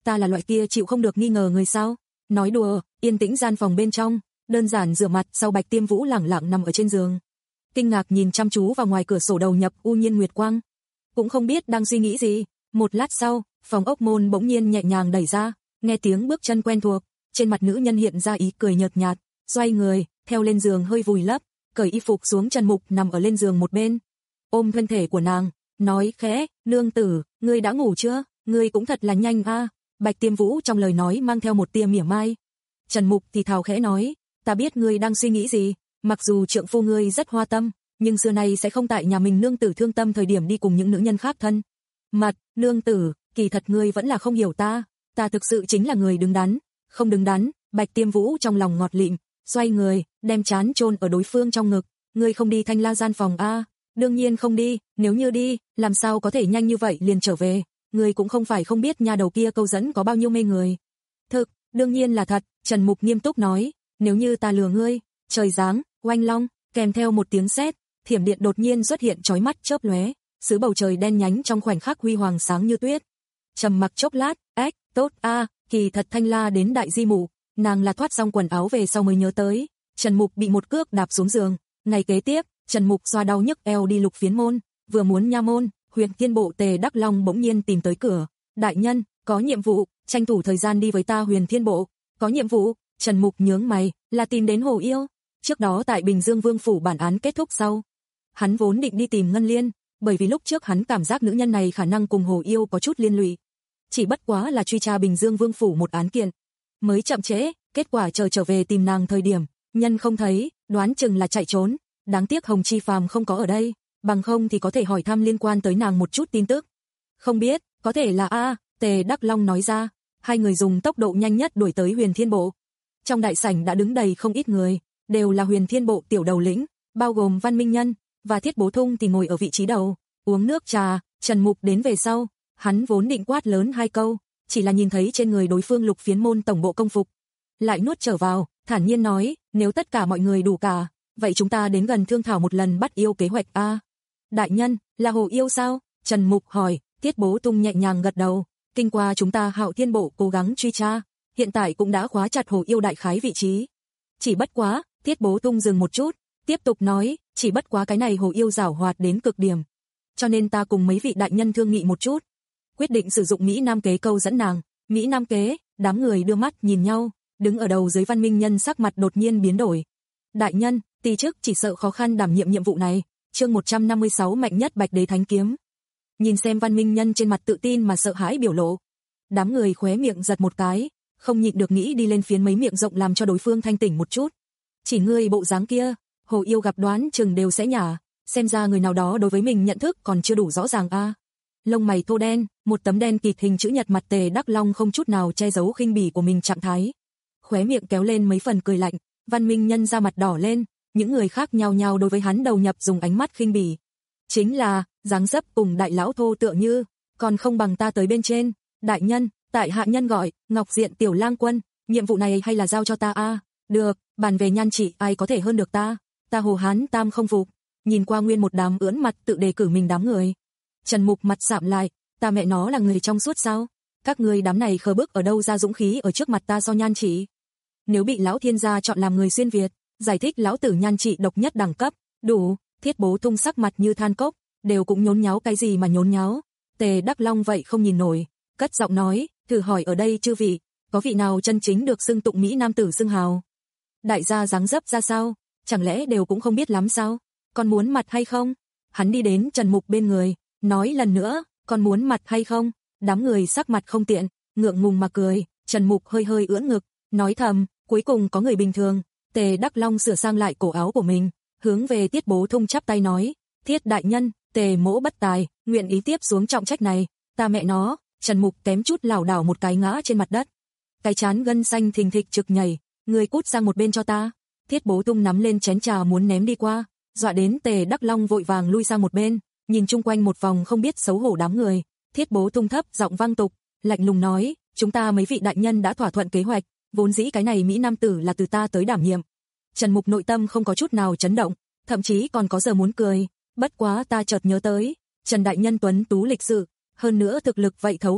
ta là loại kia chịu không được nghi ngờ người sao? Nói đùa, yên tĩnh gian phòng bên trong, đơn giản rửa mặt sau Bạch Tiêm Vũ lẳng lặng nằm ở trên giường. Kinh ngạc nhìn chăm chú vào ngoài cửa sổ đầu nhập u nhiên nguyệt quang. Cũng không biết đang suy nghĩ gì, một lát sau, phòng ốc môn bỗng nhiên nhẹ nhàng đẩy ra, nghe tiếng bước chân quen thuộc, trên mặt nữ nhân hiện ra ý cười nhợt nhạt, xoay người, theo lên giường hơi vùi lấp, cởi y phục xuống. Trần Mục nằm ở lên giường một bên, ôm thân thể của nàng, nói khẽ, nương tử, ngươi đã ngủ chưa? Ngươi cũng thật là nhanh a. Bạch Tiêm Vũ trong lời nói mang theo một tia mỉa mai. Trần Mục thì thào khẽ nói, ta biết ngươi đang suy nghĩ gì, mặc dù trượng phu ngươi rất hoa tâm, nhưng xưa nay sẽ không tại nhà mình nương tử thương tâm thời điểm đi cùng những nữ nhân khác thân. Mặt, nương tử, kỳ thật ngươi vẫn là không hiểu ta, ta thực sự chính là người đứng đắn, không đứng đắn. Bạch Tiêm Vũ trong lòng ngọt lịm, xoay người, đem trán chôn ở đối phương trong ngực, ngươi không đi Thanh La gian phòng a? Đương nhiên không đi, nếu như đi, làm sao có thể nhanh như vậy liền trở về, ngươi cũng không phải không biết nha đầu kia câu dẫn có bao nhiêu mê người. Thực, đương nhiên là thật, Trần Mục nghiêm túc nói, nếu như ta lừa ngươi, trời giáng, oanh long, kèm theo một tiếng sét, thiểm điện đột nhiên xuất hiện chói mắt chớp lóe, xứ bầu trời đen nhánh trong khoảnh khắc huy hoàng sáng như tuyết. Trầm mặc chốc lát, ếch, tốt a, kỳ thật Thanh La đến đại di mụ, nàng là thoát xong quần áo về sau mới nhớ tới, Trần Mục bị một cước đạp xuống giường, ngày kế tiếp, Trần Mục xoa đau nhức eo đi Lục Phiến môn, vừa muốn nha môn, Huyền Thiên Bộ Tề Đắc Long bỗng nhiên tìm tới cửa, đại nhân, có nhiệm vụ, tranh thủ thời gian đi với ta Huyền Thiên Bộ. Có nhiệm vụ? Trần Mục nhướng mày, là tìm đến Hồ Yêu. Trước đó tại Bình Dương Vương phủ bản án kết thúc sau, hắn vốn định đi tìm Ngân Liên, bởi vì lúc trước hắn cảm giác nữ nhân này khả năng cùng Hồ Yêu có chút liên lụy. Chỉ bất quá là truy tra Bình Dương Vương phủ một án kiện, mới chậm trễ, kết quả chờ trở về tìm nàng thời điểm, nhân không thấy, đoán chừng là chạy trốn. Đáng tiếc Hồng Chi Phàm không có ở đây, bằng không thì có thể hỏi thăm liên quan tới nàng một chút tin tức. Không biết, có thể là a, Tề Đắc Long nói ra. Hai người dùng tốc độ nhanh nhất đuổi tới Huyền Thiên Bộ. Trong đại sảnh đã đứng đầy không ít người, đều là Huyền Thiên Bộ tiểu đầu lĩnh, bao gồm Văn Minh Nhân và Thiết Bố Thung thì ngồi ở vị trí đầu, uống nước trà. Trần Mục đến về sau, hắn vốn định quát lớn hai câu, chỉ là nhìn thấy trên người đối phương Lục Phiến môn tổng bộ công phục, lại nuốt trở vào, thản nhiên nói, nếu tất cả mọi người đủ cả, vậy chúng ta đến gần thương thảo một lần bắt yêu kế hoạch a. Đại nhân, là Hồ Yêu sao? Trần Mục hỏi. Thiết Bố Thung nhẹ nhàng gật đầu, kinh qua chúng ta Hạo Thiên Bộ cố gắng truy tra, hiện tại cũng đã khóa chặt Hồ Yêu đại khái vị trí. Chỉ bất quá, Thiết Bố Thung dừng một chút, tiếp tục nói, chỉ bất quá cái này Hồ Yêu giảo hoạt đến cực điểm, cho nên ta cùng mấy vị đại nhân thương nghị một chút, quyết định sử dụng Mỹ Nam kế câu dẫn nàng. Mỹ Nam kế? Đám người đưa mắt nhìn nhau, đứng ở đầu dưới Văn Minh Nhân sắc mặt đột nhiên biến đổi. Đại nhân, ti chức chỉ sợ khó khăn đảm nhiệm nhiệm vụ này. Chương một trăm năm mươi sáu mạnh nhất Bạch Đế Thánh Kiếm. Nhìn xem Văn Minh Nhân trên mặt tự tin mà sợ hãi biểu lộ, đám người khóe miệng giật một cái, không nhịn được nghĩ đi lên phiến mấy miệng rộng làm cho đối phương thanh tỉnh một chút. Chỉ ngươi bộ dáng kia, Hồ Yêu gặp đoán chừng đều sẽ nhả, xem ra người nào đó đối với mình nhận thức còn chưa đủ rõ ràng a. À. Lông mày thô đen, một tấm đen kịt hình chữ nhật mặt Tề Đắc Long không chút nào che giấu khinh bỉ của mình trạng thái, khóe miệng kéo lên mấy phần cười lạnh. Văn Minh Nhân ra mặt đỏ lên, những người khác nhao nhao đối với hắn đầu nhập dùng ánh mắt khinh bỉ. Chính là, dáng dấp cùng đại lão thô tựa như, còn không bằng ta tới bên trên. Đại nhân, tại hạ nhân gọi, Ngọc Diện tiểu lang quân, nhiệm vụ này hay là giao cho ta a? À? Được, bàn về nhan trị ai có thể hơn được ta? Ta Hồ Hán Tam không phục. Nhìn qua nguyên một đám ưỡn mặt tự đề cử mình đám người, Trần Mục mặt sạm lại, ta mẹ nó là người trong suốt sao? Các ngươi đám này khờ bức ở đâu ra dũng khí ở trước mặt ta so nhan trị? Nếu bị lão thiên gia chọn làm người xuyên Việt, giải thích lão tử nhan trị độc nhất đẳng cấp, đủ. Thiết Bố Thung sắc mặt như than cốc, đều cũng nhốn nháo cái gì mà nhốn nháo. Tề Đắc Long vậy không nhìn nổi, cất giọng nói, thử hỏi ở đây chư vị, có vị nào chân chính được xưng tụng Mỹ Nam tử xưng hào? Đại gia dáng dấp ra sao, chẳng lẽ đều cũng không biết lắm sao? Còn muốn mặt hay không? Hắn đi đến Trần Mục bên người, nói lần nữa, còn muốn mặt hay không? Đám người sắc mặt không tiện, ngượng ngùng mà cười. Trần Mục hơi hơi ưỡn ngực, nói thầm, cuối cùng có người bình thường. Tề Đắc Long sửa sang lại cổ áo của mình, hướng về Thiết Bố Thung chắp tay nói, Thiết đại nhân, Tề mỗ bất tài, nguyện ý tiếp xuống trọng trách này. Ta mẹ nó. Trần Mục kém chút lảo đảo một cái ngã trên mặt đất, cái trán gân xanh thình thịch trực nhảy. Người cút sang một bên cho ta. Thiết Bố Thung nắm lên chén trà muốn ném đi qua, dọa đến Tề Đắc Long vội vàng lui sang một bên, nhìn chung quanh một vòng không biết xấu hổ đám người. Thiết Bố Thung thấp giọng vang tục, lạnh lùng nói, chúng ta mấy vị đại nhân đã thỏa thuận kế hoạch, vốn dĩ cái này Mỹ Nam tử là từ ta tới đảm nhiệm. Trần Mục nội tâm không có chút nào chấn động, thậm chí còn có giờ muốn cười, bất quá ta chợt nhớ tới, Trần đại nhân tuấn tú lịch sự, hơn nữa thực lực vậy thấu hoạt,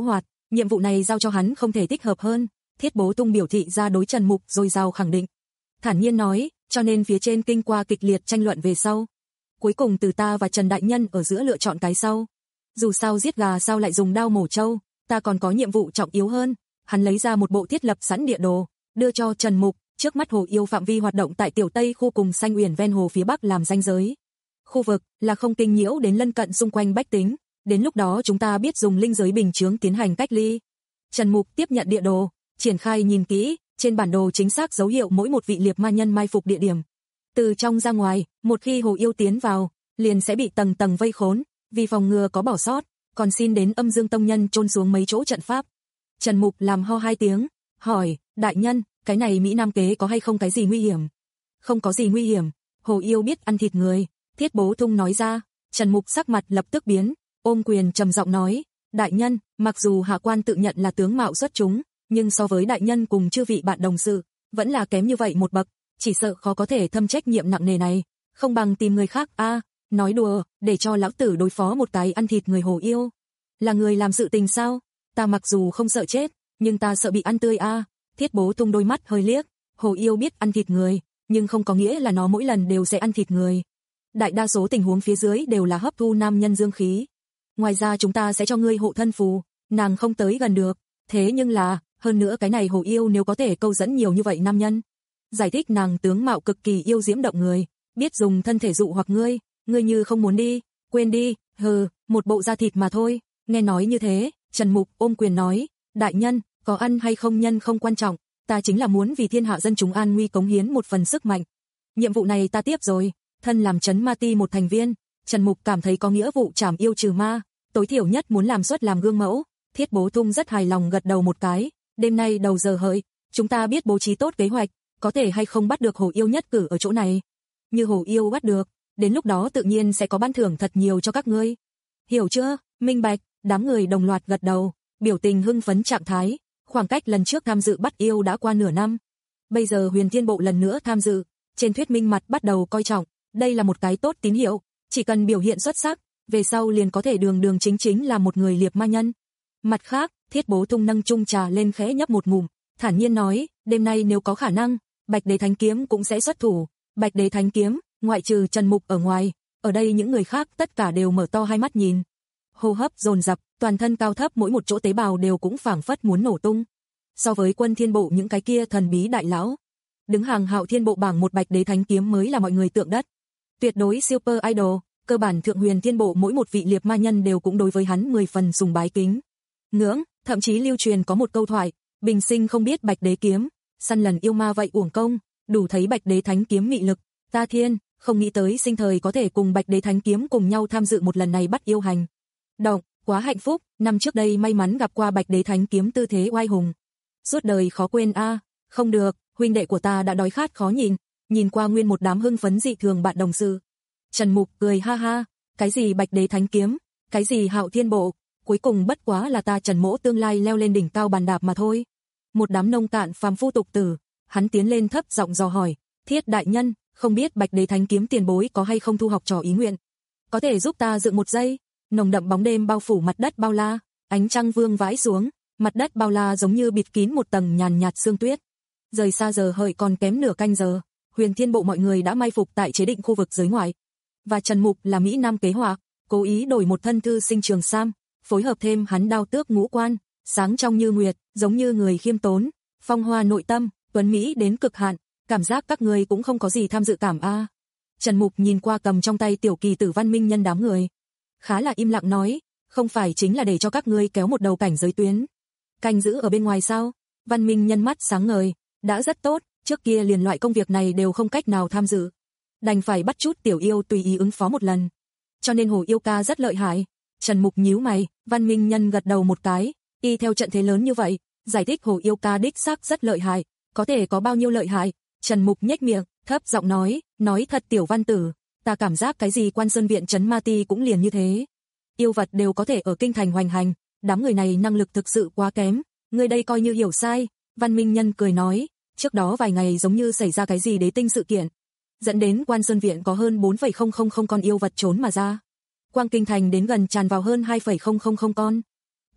Nhiệm vụ này giao cho hắn không thể thích hợp hơn. Thiết Bố Tung biểu thị ra đối Trần Mục rồi giao khẳng định. Thản nhiên nói, cho nên phía trên kinh qua kịch liệt tranh luận về sau. Cuối cùng từ ta và Trần Đại Nhân ở giữa lựa chọn cái sau. Dù sao giết gà sao lại dùng đao mổ trâu, ta còn có nhiệm vụ trọng yếu hơn. Hắn lấy ra một bộ thiết lập sẵn địa đồ, đưa cho Trần Mục, trước mắt Hồ Yêu phạm vi hoạt động tại Tiểu Tây khu cùng Xanh Uyển ven hồ phía Bắc làm ranh giới. Khu vực là không kinh nhiễu đến lân cận xung quanh bách tính, đến lúc đó chúng ta biết dùng linh giới bình chướng tiến hành cách ly. Trần Mục tiếp nhận địa đồ, triển khai nhìn kỹ, trên bản đồ chính xác dấu hiệu mỗi một vị liệp ma nhân mai phục địa điểm. Từ trong ra ngoài, một khi Hồ Yêu tiến vào, liền sẽ bị tầng tầng vây khốn, vì phòng ngừa có bỏ sót, còn xin đến Âm Dương Tông nhân chôn xuống mấy chỗ trận pháp. Trần Mục làm ho hai tiếng, hỏi, đại nhân, cái này Mỹ Nam kế có hay không cái gì nguy hiểm? Không có gì nguy hiểm, Hồ Yêu biết ăn thịt người, Thiết Bố Tung nói ra. Trần Mục sắc mặt lập tức biến, ôm quyền trầm giọng nói, đại nhân, mặc dù hạ quan tự nhận là tướng mạo xuất chúng, nhưng so với đại nhân cùng chư vị bạn đồng sự, vẫn là kém như vậy một bậc, chỉ sợ khó có thể thâm trách nhiệm nặng nề này, không bằng tìm người khác a. À, nói đùa, để cho lão tử đối phó một cái ăn thịt người Hồ Yêu. Là người làm sự tình sao? Ta mặc dù không sợ chết, nhưng ta sợ bị ăn tươi a. À. Thiết Bố Tung đôi mắt hơi liếc, Hồ Yêu biết ăn thịt người, nhưng không có nghĩa là nó mỗi lần đều sẽ ăn thịt người. Đại đa số tình huống phía dưới đều là hấp thu nam nhân dương khí. Ngoài ra chúng ta sẽ cho ngươi hộ thân phù, nàng không tới gần được. Thế nhưng là, hơn nữa cái này Hồ Yêu nếu có thể câu dẫn nhiều như vậy nam nhân. Giải thích nàng tướng mạo cực kỳ yêu diễm động người, biết dùng thân thể dụ hoặc ngươi, ngươi như không muốn đi, quên đi, hừ, một bộ da thịt mà thôi. Nghe nói như thế, Trần Mục ôm quyền nói, đại nhân, có ăn hay không nhân không quan trọng, ta chính là muốn vì thiên hạ dân chúng an nguy cống hiến một phần sức mạnh. Nhiệm vụ này ta tiếp rồi, thân làm trấn ma ti một thành viên, Trần Mục cảm thấy có nghĩa vụ trảm yêu trừ ma, tối thiểu nhất muốn làm xuất làm gương mẫu. Thiết Bố Tung rất hài lòng gật đầu một cái, đêm nay đầu giờ hợi, chúng ta biết bố trí tốt kế hoạch, có thể hay không bắt được Hồ Yêu nhất cử ở chỗ này. Như Hồ Yêu bắt được, đến lúc đó tự nhiên sẽ có ban thưởng thật nhiều cho các ngươi. Hiểu chưa? Minh bạch. Đám người đồng loạt gật đầu, biểu tình hưng phấn trạng thái. Khoảng cách lần trước tham dự bắt yêu đã qua nửa năm. Bây giờ Huyền Thiên Bộ lần nữa tham dự, trên thuyết minh mặt bắt đầu coi trọng, đây là một cái tốt tín hiệu, chỉ cần biểu hiện xuất sắc, về sau liền có thể đường đường chính chính là một người liệp ma nhân. Mặt khác, Thiết Bố Tung nâng chung trà lên khẽ nhấp một ngụm, thản nhiên nói, đêm nay nếu có khả năng, Bạch Đế Thánh Kiếm cũng sẽ xuất thủ. Bạch Đế Thánh Kiếm, ngoại trừ Trần Mục ở ngoài, ở đây những người khác tất cả đều mở to hai mắt nhìn. Hô hấp dồn dập, toàn thân cao thấp mỗi một chỗ tế bào đều cũng phảng phất muốn nổ tung. So với Quân Thiên Bộ những cái kia thần bí đại lão, đứng hàng Hạo Thiên Bộ bảng một Bạch Đế Thánh Kiếm mới là mọi người tượng đất. Tuyệt đối super idol, cơ bản thượng Huyền Thiên Bộ mỗi một vị liệp ma nhân đều cũng đối với hắn mười phần sùng bái kính ngưỡng, thậm chí lưu truyền có một câu thoại, bình sinh không biết Bạch Đế kiếm, săn lần yêu ma vậy uổng công, đủ thấy Bạch Đế Thánh Kiếm mị lực. Ta thiên, không nghĩ tới sinh thời có thể cùng Bạch Đế Thánh Kiếm cùng nhau tham dự một lần này bắt yêu hành động, quá hạnh phúc, năm trước đây may mắn gặp qua Bạch Đế Thánh Kiếm tư thế oai hùng, suốt đời khó quên a. À, không được, huynh đệ của ta đã đói khát khó nhìn, nhìn qua nguyên một đám hưng phấn dị thường bạn đồng sự. Trần Mục cười ha ha, cái gì Bạch Đế Thánh Kiếm, cái gì Hạo Thiên Bộ, cuối cùng bất quá là ta Trần Mỗ tương lai leo lên đỉnh cao bàn đạp mà thôi. Một đám nông cạn phàm phu tục tử, hắn tiến lên thấp giọng dò hỏi, Thiết đại nhân, không biết Bạch Đế Thánh Kiếm tiền bối có hay không thu học trò ý nguyện, có thể giúp ta dựng một giây. Nồng đậm bóng đêm bao phủ mặt đất bao la, ánh trăng vương vãi xuống, mặt đất bao la giống như bịt kín một tầng nhàn nhạt sương tuyết. Rời xa giờ hợi còn kém nửa canh giờ, Huyền Thiên Bộ mọi người đã mai phục tại chế định khu vực giới ngoại. Và Trần Mục là Mỹ Nam kế hoạch, cố ý đổi một thân thư sinh trường sam, phối hợp thêm hắn đao tước ngũ quan, sáng trong như nguyệt, giống như người khiêm tốn, phong hoa nội tâm, tuấn Mỹ đến cực hạn, cảm giác các người cũng không có gì tham dự cảm a. À. Trần Mục nhìn qua cầm trong tay tiểu kỳ tử Văn Minh Nhân đám người, khá là im lặng nói, không phải chính là để cho các ngươi kéo một đầu cảnh giới tuyến, canh giữ ở bên ngoài sao? Văn Minh Nhân mắt sáng ngời, đã rất tốt, trước kia liền loại công việc này đều không cách nào tham dự, đành phải bắt chút tiểu yêu tùy ý ứng phó một lần. Cho nên Hồ Yêu ca rất lợi hại. Trần Mục nhíu mày, Văn Minh Nhân gật đầu một cái, y theo trận thế lớn như vậy, giải thích Hồ Yêu ca đích xác rất lợi hại, có thể có bao nhiêu lợi hại? Trần Mục nhếch miệng, thấp giọng nói, nói thật tiểu văn tử, ta cảm giác cái gì Quan Sơn viện trấn ma ti cũng liền như thế. Yêu vật đều có thể ở kinh thành hoành hành, đám người này năng lực thực sự quá kém, ngươi đây coi như hiểu sai. Văn Minh Nhân cười nói, trước đó vài ngày giống như xảy ra cái gì đế tinh sự kiện, dẫn đến Quan Sơn viện có hơn bốn phẩy không không không con yêu vật trốn mà ra. Quang kinh thành đến gần tràn vào hơn hai phẩy không không không con.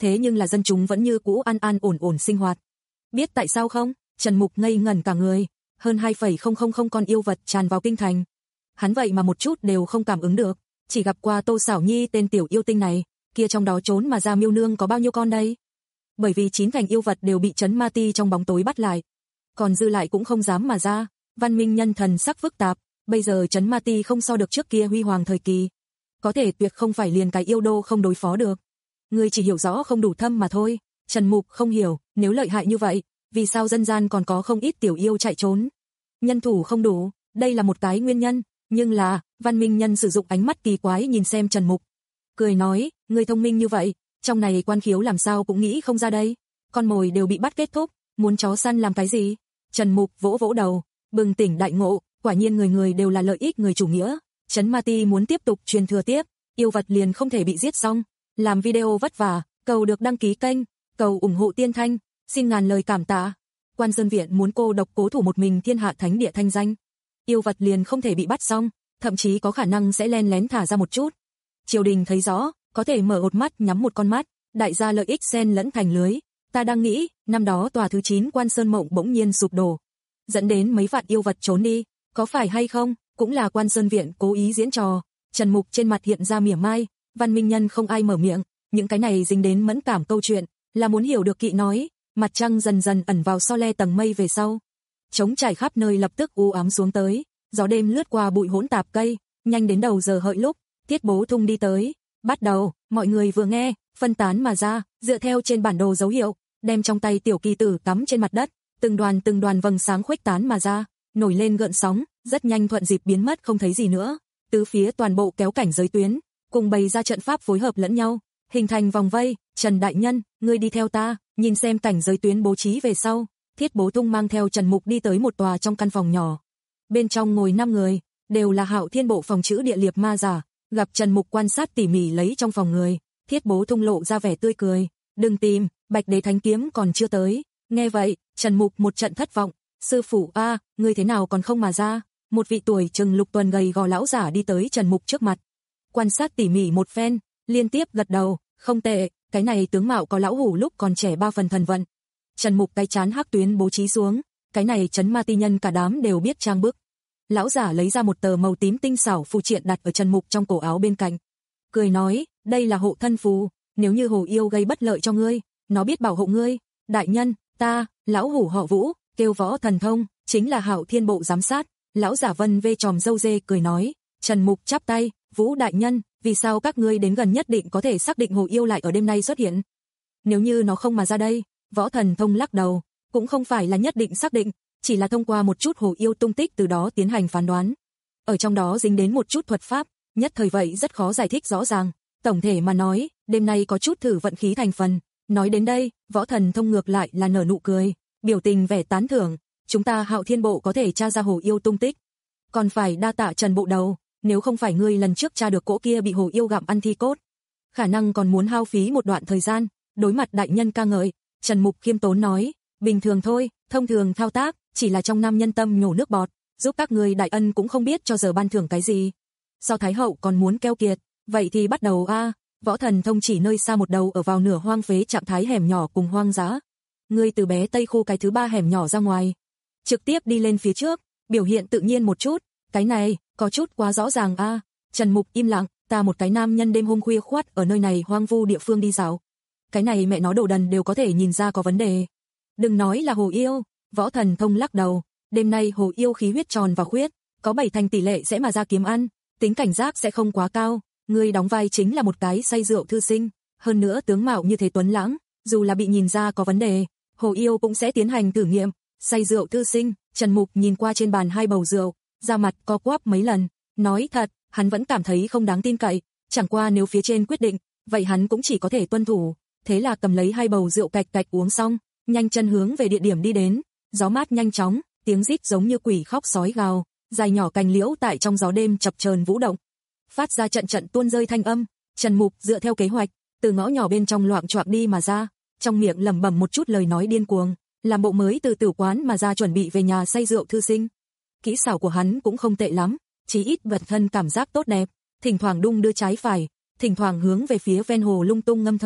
thế nhưng là dân chúng vẫn như cũ an an ổn ổn sinh hoạt. Biết tại sao không? Trần Mục ngây ngẩn cả người, hơn hai phẩy không không không con yêu vật tràn vào kinh thành. Hắn vậy mà một chút đều không cảm ứng được, chỉ gặp qua Tô Xảo Nhi tên tiểu yêu tinh này, kia trong đó trốn mà ra miêu nương có bao nhiêu con đây? Bởi vì chín thành yêu vật đều bị Trấn Ma Ti trong bóng tối bắt lại, còn dư lại cũng không dám mà ra. Văn Minh Nhân thần sắc phức tạp, bây giờ Trấn Ma Ti không so được trước kia huy hoàng thời kỳ, có thể tuyệt không phải liền cái yêu đô không đối phó được. Ngươi chỉ hiểu rõ không đủ thâm mà thôi. Trần Mục không hiểu, nếu lợi hại như vậy, vì sao dân gian còn có không ít tiểu yêu chạy trốn? Nhân thủ không đủ, đây là một cái nguyên nhân, nhưng là, Văn Minh Nhân sử dụng ánh mắt kỳ quái nhìn xem Trần Mục, cười nói, ngươi thông minh như vậy, trong này quan khiếu làm sao cũng nghĩ không ra đây. Con mồi đều bị bắt kết thúc, muốn chó săn làm cái gì? Trần Mục vỗ vỗ đầu, bừng tỉnh đại ngộ, quả nhiên người người đều là lợi ích người chủ nghĩa. Trấn Ma Ti muốn tiếp tục truyền thừa tiếp, yêu vật liền không thể bị giết xong. Làm video vất vả, cầu được đăng ký kênh, cầu ủng hộ Tiên Thanh, xin ngàn lời cảm tạ. Quan Sơn Viện muốn cô độc cố thủ một mình thiên hạ thánh địa thanh danh, yêu vật liền không thể bị bắt xong, thậm chí có khả năng sẽ len lén thả ra một chút. Triều đình thấy rõ, có thể mở một mắt nhắm một con mắt, đại gia lợi ích xen lẫn thành lưới. Ta đang nghĩ, năm đó tòa thứ chín Quan Sơn Mộng bỗng nhiên sụp đổ, dẫn đến mấy vạn yêu vật trốn đi, có phải hay không? Cũng là Quan Sơn Viện cố ý diễn trò. Trần Mục trên mặt hiện ra mỉa mai. Văn Minh Nhân không ai mở miệng, những cái này dính đến mẫn cảm câu chuyện, là muốn hiểu được kỵ nói. Mặt trăng dần dần ẩn vào so le tầng mây về sau, trống trải khắp nơi lập tức u ám xuống tới, gió đêm lướt qua bụi hỗn tạp cây, nhanh đến đầu giờ hợi lúc, Tiết Bố Thung đi tới. Bắt đầu, mọi người vừa nghe, phân tán mà ra, dựa theo trên bản đồ dấu hiệu, đem trong tay tiểu kỳ tử cắm trên mặt đất, từng đoàn từng đoàn vầng sáng khuếch tán mà ra, nổi lên gợn sóng, rất nhanh thuận dịp biến mất không thấy gì nữa. Tứ phía toàn bộ kéo cảnh giới tuyến, cùng bày ra trận pháp phối hợp lẫn nhau, hình thành vòng vây. Trần đại nhân, ngươi đi theo ta, nhìn xem cảnh giới tuyến bố trí về sau. Thiết Bố Thung mang theo Trần Mục đi tới một tòa trong căn phòng nhỏ. Bên trong ngồi năm người, đều là Hạo Thiên Bộ phòng chữ địa liệp ma giả. Gặp Trần Mục quan sát tỉ mỉ lấy trong phòng người, Thiết Bố Thung lộ ra vẻ tươi cười, đừng tìm, Bạch Đế Thánh Kiếm còn chưa tới. Nghe vậy, Trần Mục một trận thất vọng, sư phụ a, ngươi thế nào còn không mà ra? Một vị tuổi chừng lục tuần gầy gò lão giả đi tới Trần Mục trước mặt, quan sát tỉ mỉ một phen, liên tiếp gật đầu, không tệ, cái này tướng mạo có lão hủ lúc còn trẻ ba phần thần vận. Trần Mục cái chán hắc tuyến bố trí xuống, cái này Trấn Ma Ti nhân cả đám đều biết trang bức. Lão giả lấy ra một tờ màu tím tinh xảo phù triện đặt ở Trần Mục trong cổ áo bên cạnh, cười nói, đây là hộ thân phù, nếu như hồ yêu gây bất lợi cho ngươi, nó biết bảo hộ ngươi. Đại nhân, ta, lão hủ họ Vũ, kêu Võ Thần Thông, chính là Hạo Thiên Bộ giám sát. Lão giả vân vê tròm râu dê cười nói. Trần Mục chắp tay, Vũ đại nhân, vì sao các ngươi đến gần nhất định có thể xác định hồ yêu lại ở đêm nay xuất hiện? Nếu như nó không mà ra đây? Võ Thần Thông lắc đầu, cũng không phải là nhất định xác định, chỉ là thông qua một chút hồ yêu tung tích từ đó tiến hành phán đoán. Ở trong đó dính đến một chút thuật pháp, nhất thời vậy rất khó giải thích rõ ràng. Tổng thể mà nói, đêm nay có chút thử vận khí thành phần. Nói đến đây, Võ Thần Thông ngược lại là nở nụ cười, biểu tình vẻ tán thưởng. Chúng ta Hạo Thiên Bộ có thể tra ra hồ yêu tung tích, còn phải đa tạ Trần bộ đầu, nếu không phải ngươi lần trước tra được cỗ kia bị hồ yêu gặm ăn thi cốt, khả năng còn muốn hao phí một đoạn thời gian. Đối mặt đại nhân ca ngợi, Trần Mục khiêm tốn nói, bình thường thôi, thông thường thao tác, chỉ là trong nam nhân tâm nhổ nước bọt, giúp các ngươi đại ân cũng không biết cho giờ ban thưởng cái gì. Sao Thái hậu còn muốn keo kiệt, vậy thì bắt đầu a. Võ Thần Thông chỉ nơi xa một đầu ở vào nửa hoang phế trạng thái hẻm nhỏ cùng hoang dã. Ngươi từ bé Tây khu cái thứ ba hẻm nhỏ ra ngoài, trực tiếp đi lên phía trước, biểu hiện tự nhiên một chút, cái này có chút quá rõ ràng a. Trần Mục im lặng, ta một cái nam nhân đêm hôm khuya khoắt ở nơi này hoang vu địa phương đi dạo, cái này mẹ nó đồ đần đều có thể nhìn ra có vấn đề. Đừng nói là hồ yêu, Võ Thần Thông lắc đầu, đêm nay hồ yêu khí huyết tròn và khuyết, có bảy thành tỷ lệ sẽ mà ra kiếm ăn, tính cảnh giác sẽ không quá cao. Ngươi đóng vai chính là một cái say rượu thư sinh, hơn nữa tướng mạo như thế tuấn lãng, dù là bị nhìn ra có vấn đề, hồ yêu cũng sẽ tiến hành thử nghiệm. Say rượu thư sinh, Trần Mục nhìn qua trên bàn hai bầu rượu, da mặt co quắp mấy lần, nói thật, hắn vẫn cảm thấy không đáng tin cậy, chẳng qua nếu phía trên quyết định, vậy hắn cũng chỉ có thể tuân thủ. Thế là cầm lấy hai bầu rượu cạch cạch uống xong, nhanh chân hướng về địa điểm đi đến. Gió mát nhanh chóng, tiếng rít giống như quỷ khóc sói gào, dài nhỏ cành liễu tại trong gió đêm chập chờn vũ động, phát ra trận trận tuôn rơi thanh âm. Trần Mục dựa theo kế hoạch, từ ngõ nhỏ bên trong loạng choạng đi mà ra, trong miệng lẩm bẩm một chút lời nói điên cuồng, làm bộ mới từ tử quán mà ra chuẩn bị về nhà say rượu thư sinh. Kỹ xảo của hắn cũng không tệ lắm, chí ít vật thân cảm giác tốt đẹp, thỉnh thoảng đung đưa trái phải, thỉnh thoảng hướng về phía ven hồ lung tung ngâm thơ,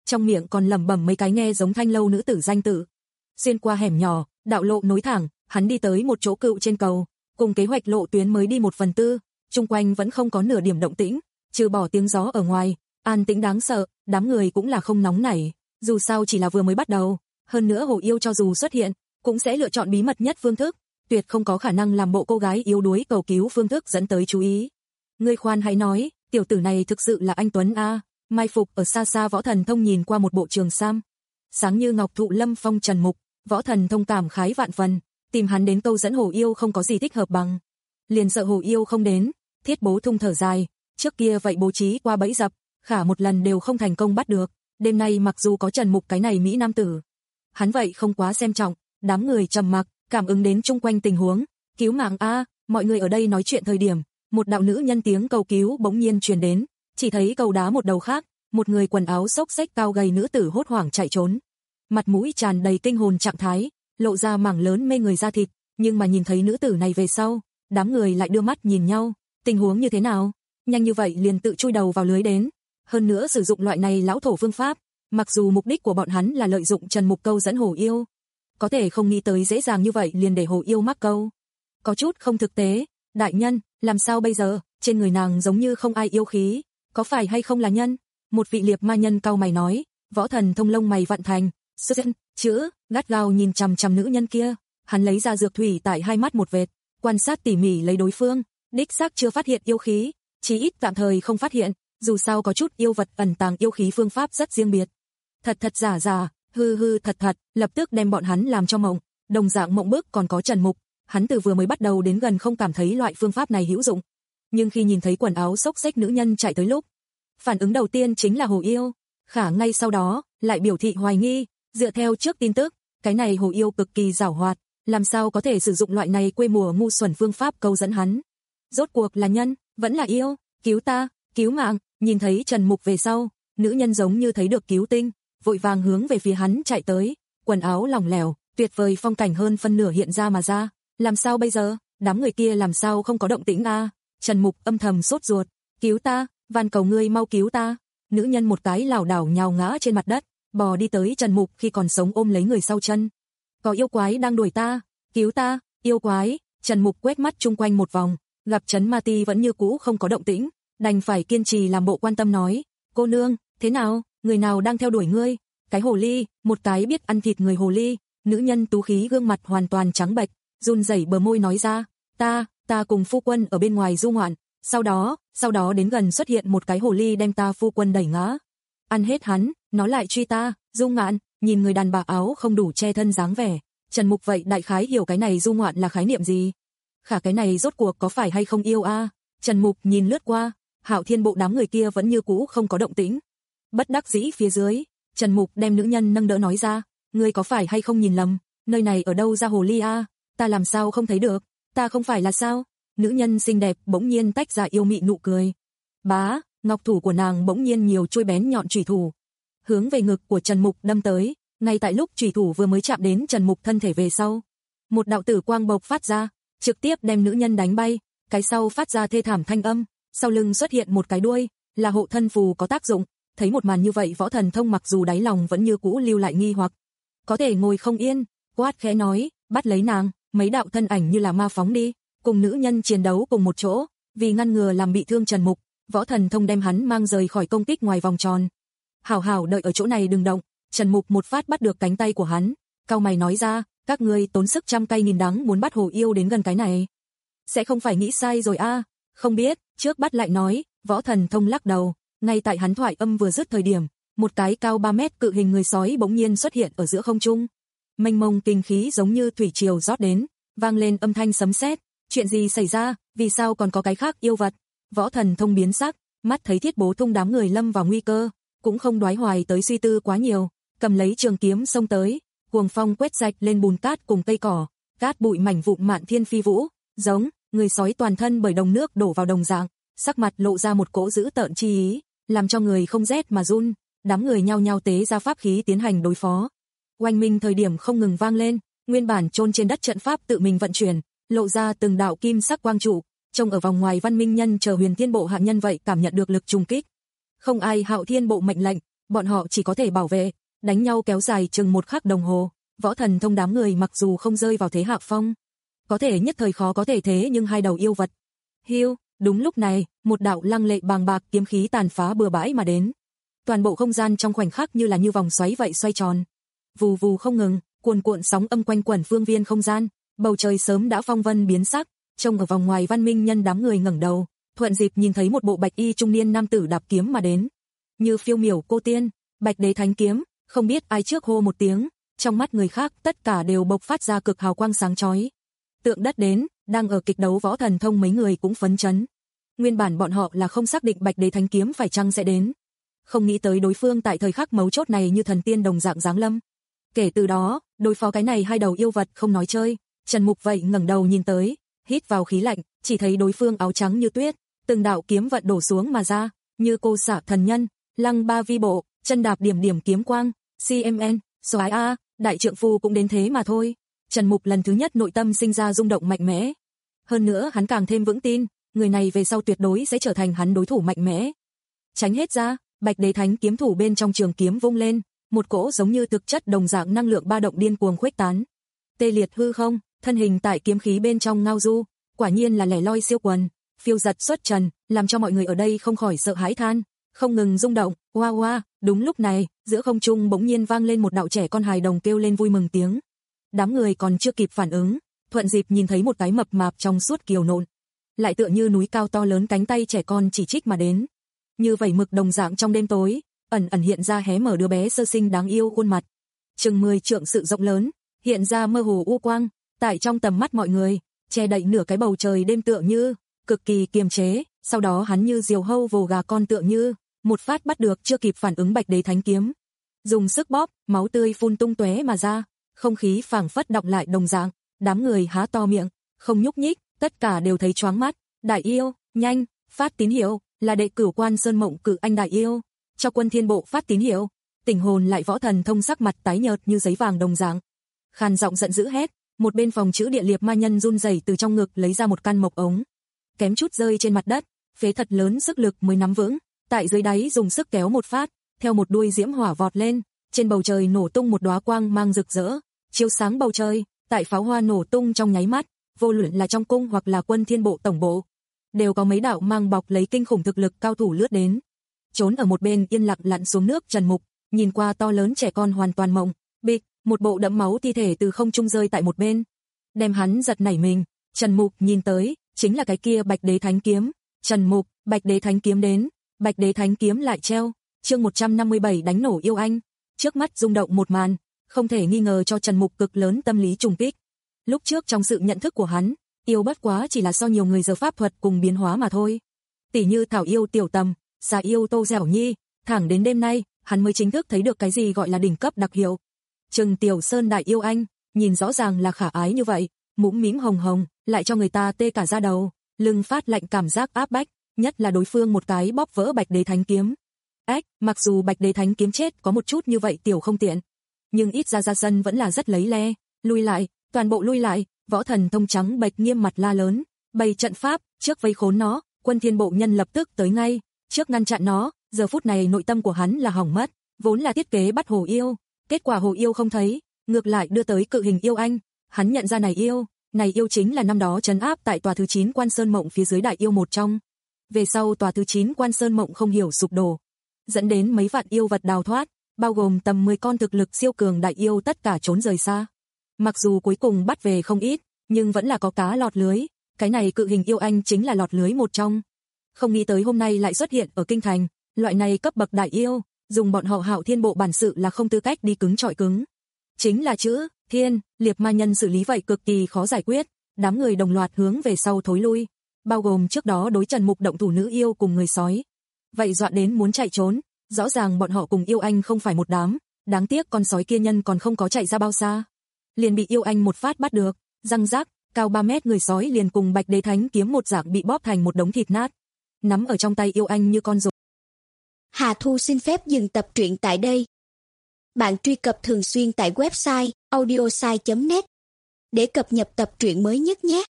trong miệng còn lẩm bẩm mấy cái nghe giống thanh lâu nữ tử danh tự. Xuyên qua hẻm nhỏ, đạo lộ nối thẳng, hắn đi tới một chỗ cựu trên cầu, cùng kế hoạch lộ tuyến mới đi một phần tư, chung quanh vẫn không có nửa điểm động tĩnh, trừ bỏ tiếng gió ở ngoài, an tĩnh đáng sợ, đám người cũng là không nóng nảy, dù sao chỉ là vừa mới bắt đầu, hơn nữa Hồ Yêu cho dù xuất hiện, cũng sẽ lựa chọn bí mật nhất phương thức, tuyệt không có khả năng làm bộ cô gái yếu đuối cầu cứu phương thức dẫn tới chú ý. Ngươi khoan hãy nói, tiểu tử này thực sự là anh Tuấn a. Mai phục ở xa xa Võ Thần Thông nhìn qua một bộ trường sam, sáng như ngọc thụ lâm phong trần mục, Võ Thần Thông cảm khái vạn phần, tìm hắn đến câu dẫn Hồ Yêu không có gì thích hợp bằng, liền sợ Hồ Yêu không đến. Thiết Bố Thung thở dài, trước kia vậy bố trí qua bẫy dập, khả một lần đều không thành công bắt được, đêm nay mặc dù có Trần Mục cái này mỹ nam tử, hắn vậy không quá xem trọng. Đám người trầm mặc, cảm ứng đến chung quanh tình huống, cứu mạng a, mọi người ở đây nói chuyện thời điểm, một đạo nữ nhân tiếng cầu cứu bỗng nhiên truyền đến, chỉ thấy cầu đá một đầu khác, một người quần áo xốc xếch cao gầy nữ tử hốt hoảng chạy trốn, mặt mũi tràn đầy kinh hồn trạng thái, lộ ra mảng lớn mê người da thịt, nhưng mà nhìn thấy nữ tử này về sau, đám người lại đưa mắt nhìn nhau, tình huống như thế nào, nhanh như vậy liền tự chui đầu vào lưới đến, hơn nữa sử dụng loại này lão thổ phương pháp, mặc dù mục đích của bọn hắn là lợi dụng Trần Mục câu dẫn Hồ Yêu, có thể không nghĩ tới dễ dàng như vậy liền để Hồ Yêu mắc câu, có chút không thực tế. Đại nhân, làm sao bây giờ, trên người nàng giống như không ai yêu khí, có phải hay không là nhân? Một vị liệp ma nhân cau mày nói. Võ Thần Thông lông mày vặn thành xuất hiện chữ, gắt gao nhìn chằm chằm nữ nhân kia, hắn lấy ra dược thủy tại hai mắt một vệt, quan sát tỉ mỉ lấy đối phương, đích xác chưa phát hiện yêu khí, chí ít tạm thời không phát hiện, dù sao có chút yêu vật ẩn tàng yêu khí phương pháp rất riêng biệt. Thật thật giả giả, hư hư thật thật, lập tức đem bọn hắn làm cho mộng, đồng dạng mộng bức còn có Trần Mục, hắn từ vừa mới bắt đầu đến gần không cảm thấy loại phương pháp này hữu dụng, nhưng khi nhìn thấy quần áo xốc xếch nữ nhân chạy tới lúc, phản ứng đầu tiên chính là Hồ Yêu, khả ngay sau đó lại biểu thị hoài nghi, dựa theo trước tin tức, cái này Hồ Yêu cực kỳ giảo hoạt, làm sao có thể sử dụng loại này quê mùa ngu xuẩn phương pháp câu dẫn hắn. Rốt cuộc là nhân, vẫn là yêu, cứu ta, cứu mạng. Nhìn thấy Trần Mục về sau, nữ nhân giống như thấy được cứu tinh, vội vàng hướng về phía hắn chạy tới, quần áo lỏng lẻo, tuyệt vời phong cảnh hơn phân nửa hiện ra mà ra. Làm sao bây giờ, đám người kia làm sao không có động tĩnh a? Trần Mục âm thầm sốt ruột, cứu ta, van cầu ngươi mau cứu ta. Nữ nhân một cái lảo đảo nhào ngã trên mặt đất, bò đi tới Trần Mục khi còn sống ôm lấy người sau chân. Có yêu quái đang đuổi ta, cứu ta, yêu quái. Trần Mục quét mắt chung quanh một vòng, gặp Trấn Ma Ti vẫn như cũ không có động tĩnh, đành phải kiên trì làm bộ quan tâm nói, cô nương, thế nào, người nào đang theo đuổi ngươi? Cái hồ ly, một cái biết ăn thịt người hồ ly. Nữ nhân tú khí gương mặt hoàn toàn trắng bệch, run rẩy bờ môi nói ra, ta, ta cùng phu quân ở bên ngoài du ngoạn, sau đó, sau đó đến gần xuất hiện một cái hồ ly đem ta phu quân đẩy ngã. Ăn hết hắn, nó lại truy ta. Du ngoạn, nhìn người đàn bà áo không đủ che thân dáng vẻ, Trần Mục vậy đại khái hiểu cái này du ngoạn là khái niệm gì. Khả cái này rốt cuộc có phải hay không yêu a? Trần Mục nhìn lướt qua, Hạo Thiên bộ đám người kia vẫn như cũ không có động tĩnh. Bất đắc dĩ phía dưới, Trần Mục đem nữ nhân nâng đỡ nói ra, ngươi có phải hay không nhìn lầm, nơi này ở đâu ra hồ ly a? Ta làm sao không thấy được, ta không phải là sao? Nữ nhân xinh đẹp bỗng nhiên tách ra yêu mị nụ cười. Bá, ngọc thủ của nàng bỗng nhiên nhiều chuôi bén nhọn chủy thủ, hướng về ngực của Trần Mục đâm tới, ngay tại lúc chủy thủ vừa mới chạm đến Trần Mục thân thể về sau, một đạo tử quang bộc phát ra, trực tiếp đem nữ nhân đánh bay, cái sau phát ra thê thảm thanh âm, sau lưng xuất hiện một cái đuôi, là hộ thân phù có tác dụng. Thấy một màn như vậy Võ Thần Thông mặc dù đáy lòng vẫn như cũ lưu lại nghi hoặc, có thể ngồi không yên, quát khẽ nói, bắt lấy nàng. Mấy đạo thân ảnh như là ma phóng đi, cùng nữ nhân chiến đấu cùng một chỗ, vì ngăn ngừa làm bị thương Trần Mục, Võ Thần Thông đem hắn mang rời khỏi công kích ngoài vòng tròn. Hảo hảo đợi ở chỗ này đừng động. Trần Mục một phát bắt được cánh tay của hắn, cau mày nói ra, các ngươi tốn sức trăm cây nghìn đắng muốn bắt Hồ Yêu đến gần cái này, sẽ không phải nghĩ sai rồi a? Không biết, trước bắt lại nói. Võ Thần Thông lắc đầu, ngay tại hắn thoại âm vừa dứt thời điểm, một cái cao ba mét cự hình người sói bỗng nhiên xuất hiện ở giữa không trung. Mênh mông kinh khí giống như thủy triều rót đến, vang lên âm thanh sấm sét. Chuyện gì xảy ra, vì sao còn có cái khác yêu vật? Võ Thần Thông biến sắc, mắt thấy Thiết Bố Thung đám người lâm vào nguy cơ, cũng không đoái hoài tới suy tư quá nhiều, cầm lấy trường kiếm xông tới, cuồng phong quét rạch lên bùn cát cùng cây cỏ, cát bụi mảnh vụn mạn thiên phi vũ, giống người sói toàn thân bởi đồng nước đổ vào đồng dạng, sắc mặt lộ ra một cỗ dữ tợn chi ý, làm cho người không rét mà run. Đám người nhao nhao tế ra pháp khí tiến hành đối phó. Oanh minh thời điểm không ngừng vang lên, nguyên bản chôn trên đất trận pháp tự mình vận chuyển, lộ ra từng đạo kim sắc quang trụ, trông ở vòng ngoài Văn Minh Nhân chờ Huyền Thiên Bộ hạ nhân vậy cảm nhận được lực trùng kích. Không ai Hạo Thiên Bộ mệnh lệnh, bọn họ chỉ có thể bảo vệ, đánh nhau kéo dài chừng một khắc đồng hồ. Võ Thần Thông đám người mặc dù không rơi vào thế hạ phong, có thể nhất thời khó có thể thế nhưng hai đầu yêu vật. Hiu, đúng lúc này, một đạo lăng lệ bàng bạc kiếm khí tàn phá bừa bãi mà đến. Toàn bộ không gian trong khoảnh khắc như là như vòng xoáy vậy xoay tròn. Vù vù không ngừng, cuồn cuộn sóng âm quanh quẩn phương viên không gian, bầu trời sớm đã phong vân biến sắc, trông ở vòng ngoài văn minh nhân đám người ngẩng đầu, thuận dịp nhìn thấy một bộ bạch y trung niên nam tử đạp kiếm mà đến. Như phiêu miểu cô tiên, Bạch Đế Thánh kiếm, không biết ai trước hô một tiếng, trong mắt người khác tất cả đều bộc phát ra cực hào quang sáng chói. Tượng đất đến, đang ở kịch đấu Võ Thần Thông mấy người cũng phấn chấn. Nguyên bản bọn họ là không xác định Bạch Đế Thánh kiếm phải chăng sẽ đến, không nghĩ tới đối phương tại thời khắc mấu chốt này như thần tiên đồng dạng giáng lâm. Kể từ đó, đối phó cái này hai đầu yêu vật không nói chơi. Trần Mục vậy ngẩng đầu nhìn tới, hít vào khí lạnh, chỉ thấy đối phương áo trắng như tuyết, từng đạo kiếm vận đổ xuống mà ra, như cô xạ thần nhân, lăng ba vi bộ, chân đạp điểm điểm kiếm quang, xê em en, xoái a, đại trượng phu cũng đến thế mà thôi. Trần Mục lần thứ nhất nội tâm sinh ra rung động mạnh mẽ. Hơn nữa hắn càng thêm vững tin, người này về sau tuyệt đối sẽ trở thành hắn đối thủ mạnh mẽ. Tránh hết ra, Bạch Đế Thánh kiếm thủ bên trong trường kiếm vung lên, một cỗ giống như thực chất đồng dạng năng lượng ba động điên cuồng khuếch tán. Tê liệt hư không, thân hình tại kiếm khí bên trong ngao du, quả nhiên là lẻ loi siêu quần, phiêu giật xuất trần, làm cho mọi người ở đây không khỏi sợ hãi than, không ngừng rung động. Oa oa, đúng lúc này, giữa không trung bỗng nhiên vang lên một đạo trẻ con hài đồng kêu lên vui mừng tiếng. Đám người còn chưa kịp phản ứng, thuận dịp nhìn thấy một cái mập mạp trong suốt kiều nộn, lại tựa như núi cao to lớn cánh tay trẻ con chỉ trích mà đến. Như vẩy mực đồng dạng trong đêm tối, ẩn ẩn hiện ra hé mở đứa bé sơ sinh đáng yêu khuôn mặt, chừng mười trượng sự rộng lớn, hiện ra mơ hồ u quang, tại trong tầm mắt mọi người, che đậy nửa cái bầu trời đêm tựa như cực kỳ kiềm chế. Sau đó hắn như diều hâu vồ gà con tựa như một phát bắt được chưa kịp phản ứng Bạch Đế Thánh kiếm, dùng sức bóp, máu tươi phun tung tóe mà ra, không khí phảng phất đọng lại đồng dạng. Đám người há to miệng, không nhúc nhích, tất cả đều thấy choáng mắt. Đại yêu, nhanh, phát tín hiệu, là đệ cửu Quan Sơn Mộng Cự Anh đại yêu, cho Quân Thiên Bộ phát tín hiệu. Tỉnh hồn lại Võ Thần Thông sắc mặt tái nhợt như giấy vàng đồng dạng, khàn giọng giận dữ hét. Một bên phòng chữ địa liệt ma nhân run rẩy từ trong ngực lấy ra một căn mộc ống, kém chút rơi trên mặt đất, phế thật lớn sức lực mới nắm vững, tại dưới đáy dùng sức kéo một phát, theo một đuôi diễm hỏa vọt lên, trên bầu trời nổ tung một đóa quang mang rực rỡ, chiếu sáng bầu trời. Tại pháo hoa nổ tung trong nháy mắt, vô luận là trong cung hoặc là Quân Thiên Bộ tổng bộ, đều có mấy đạo mang bọc lấy kinh khủng thực lực cao thủ lướt đến. Trốn ở một bên yên lặng lặn xuống nước Trần Mục, nhìn qua to lớn trẻ con hoàn toàn mộng, bịch, một bộ đẫm máu thi thể từ không trung rơi tại một bên, đem hắn giật nảy mình. Trần Mục nhìn tới, chính là cái kia Bạch Đế Thánh kiếm. Trần Mục, Bạch Đế Thánh kiếm đến, Bạch Đế Thánh kiếm lại treo. Chương một trăm năm mươi bảy đánh nổ yêu anh. Trước mắt rung động một màn, không thể nghi ngờ cho Trần Mục cực lớn tâm lý trùng kích. Lúc trước trong sự nhận thức của hắn, yêu bất quá chỉ là so nhiều người giờ pháp thuật cùng biến hóa mà thôi. Tỷ như thảo yêu Tiểu Tầm, xà yêu Tô Dẻo Nhi, thẳng đến đêm nay, hắn mới chính thức thấy được cái gì gọi là đỉnh cấp đặc hiệu. Trừng Tiểu Sơn đại yêu anh, nhìn rõ ràng là khả ái như vậy, mũm mĩm hồng hồng, lại cho người ta tê cả da đầu, lưng phát lạnh cảm giác áp bách, nhất là đối phương một cái bóp vỡ Bạch Đế Thánh kiếm. Ách, mặc dù Bạch Đế Thánh kiếm chết có một chút như vậy tiểu không tiện, nhưng ít ra ra sân vẫn là rất lấy le. Lui lại, toàn bộ lui lại. Võ Thần Thông trắng bệch nghiêm mặt la lớn, bày trận pháp, trước vây khốn nó. Quân Thiên Bộ nhân lập tức tới ngay, trước ngăn chặn nó. Giờ phút này nội tâm của hắn là hỏng mất, vốn là thiết kế bắt hồ yêu, kết quả hồ yêu không thấy, ngược lại đưa tới cự hình yêu anh. Hắn nhận ra này yêu, này yêu chính là năm đó trấn áp tại tòa thứ chín Quan Sơn Mộng phía dưới đại yêu một trong. Về sau tòa thứ chín Quan Sơn Mộng không hiểu sụp đổ, dẫn đến mấy vạn yêu vật đào thoát, bao gồm tầm mười con thực lực siêu cường đại yêu tất cả trốn rời xa. Mặc dù cuối cùng bắt về không ít, nhưng vẫn là có cá lọt lưới, cái này cự hình yêu anh chính là lọt lưới một trong. Không nghĩ tới hôm nay lại xuất hiện ở kinh thành, loại này cấp bậc đại yêu, dùng bọn họ Hạo Thiên Bộ bản sự là không tư cách đi cứng trọi cứng. Chính là chữ Thiên, liệp ma nhân xử lý vậy cực kỳ khó giải quyết, đám người đồng loạt hướng về sau thối lui, bao gồm trước đó đối Trần Mục động thủ nữ yêu cùng người sói. Vậy dọa đến muốn chạy trốn, rõ ràng bọn họ cùng yêu anh không phải một đám, đáng tiếc con sói kia nhân còn không có chạy ra bao xa, liền bị yêu anh một phát bắt được, răng rác, cao ba mét người sói liền cùng Bạch Đế Thánh kiếm một dạng bị bóp thành một đống thịt nát, nắm ở trong tay yêu anh như con rối. Hà Thu xin phép dừng tập truyện tại đây. Bạn truy cập thường xuyên tại website audiosai chấm net để cập nhật tập truyện mới nhất nhé.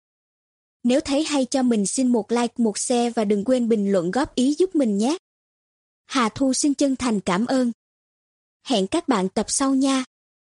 Nếu thấy hay cho mình xin một like, một share và đừng quên bình luận góp ý giúp mình nhé. Hà Thu xin chân thành cảm ơn. Hẹn các bạn tập sau nha.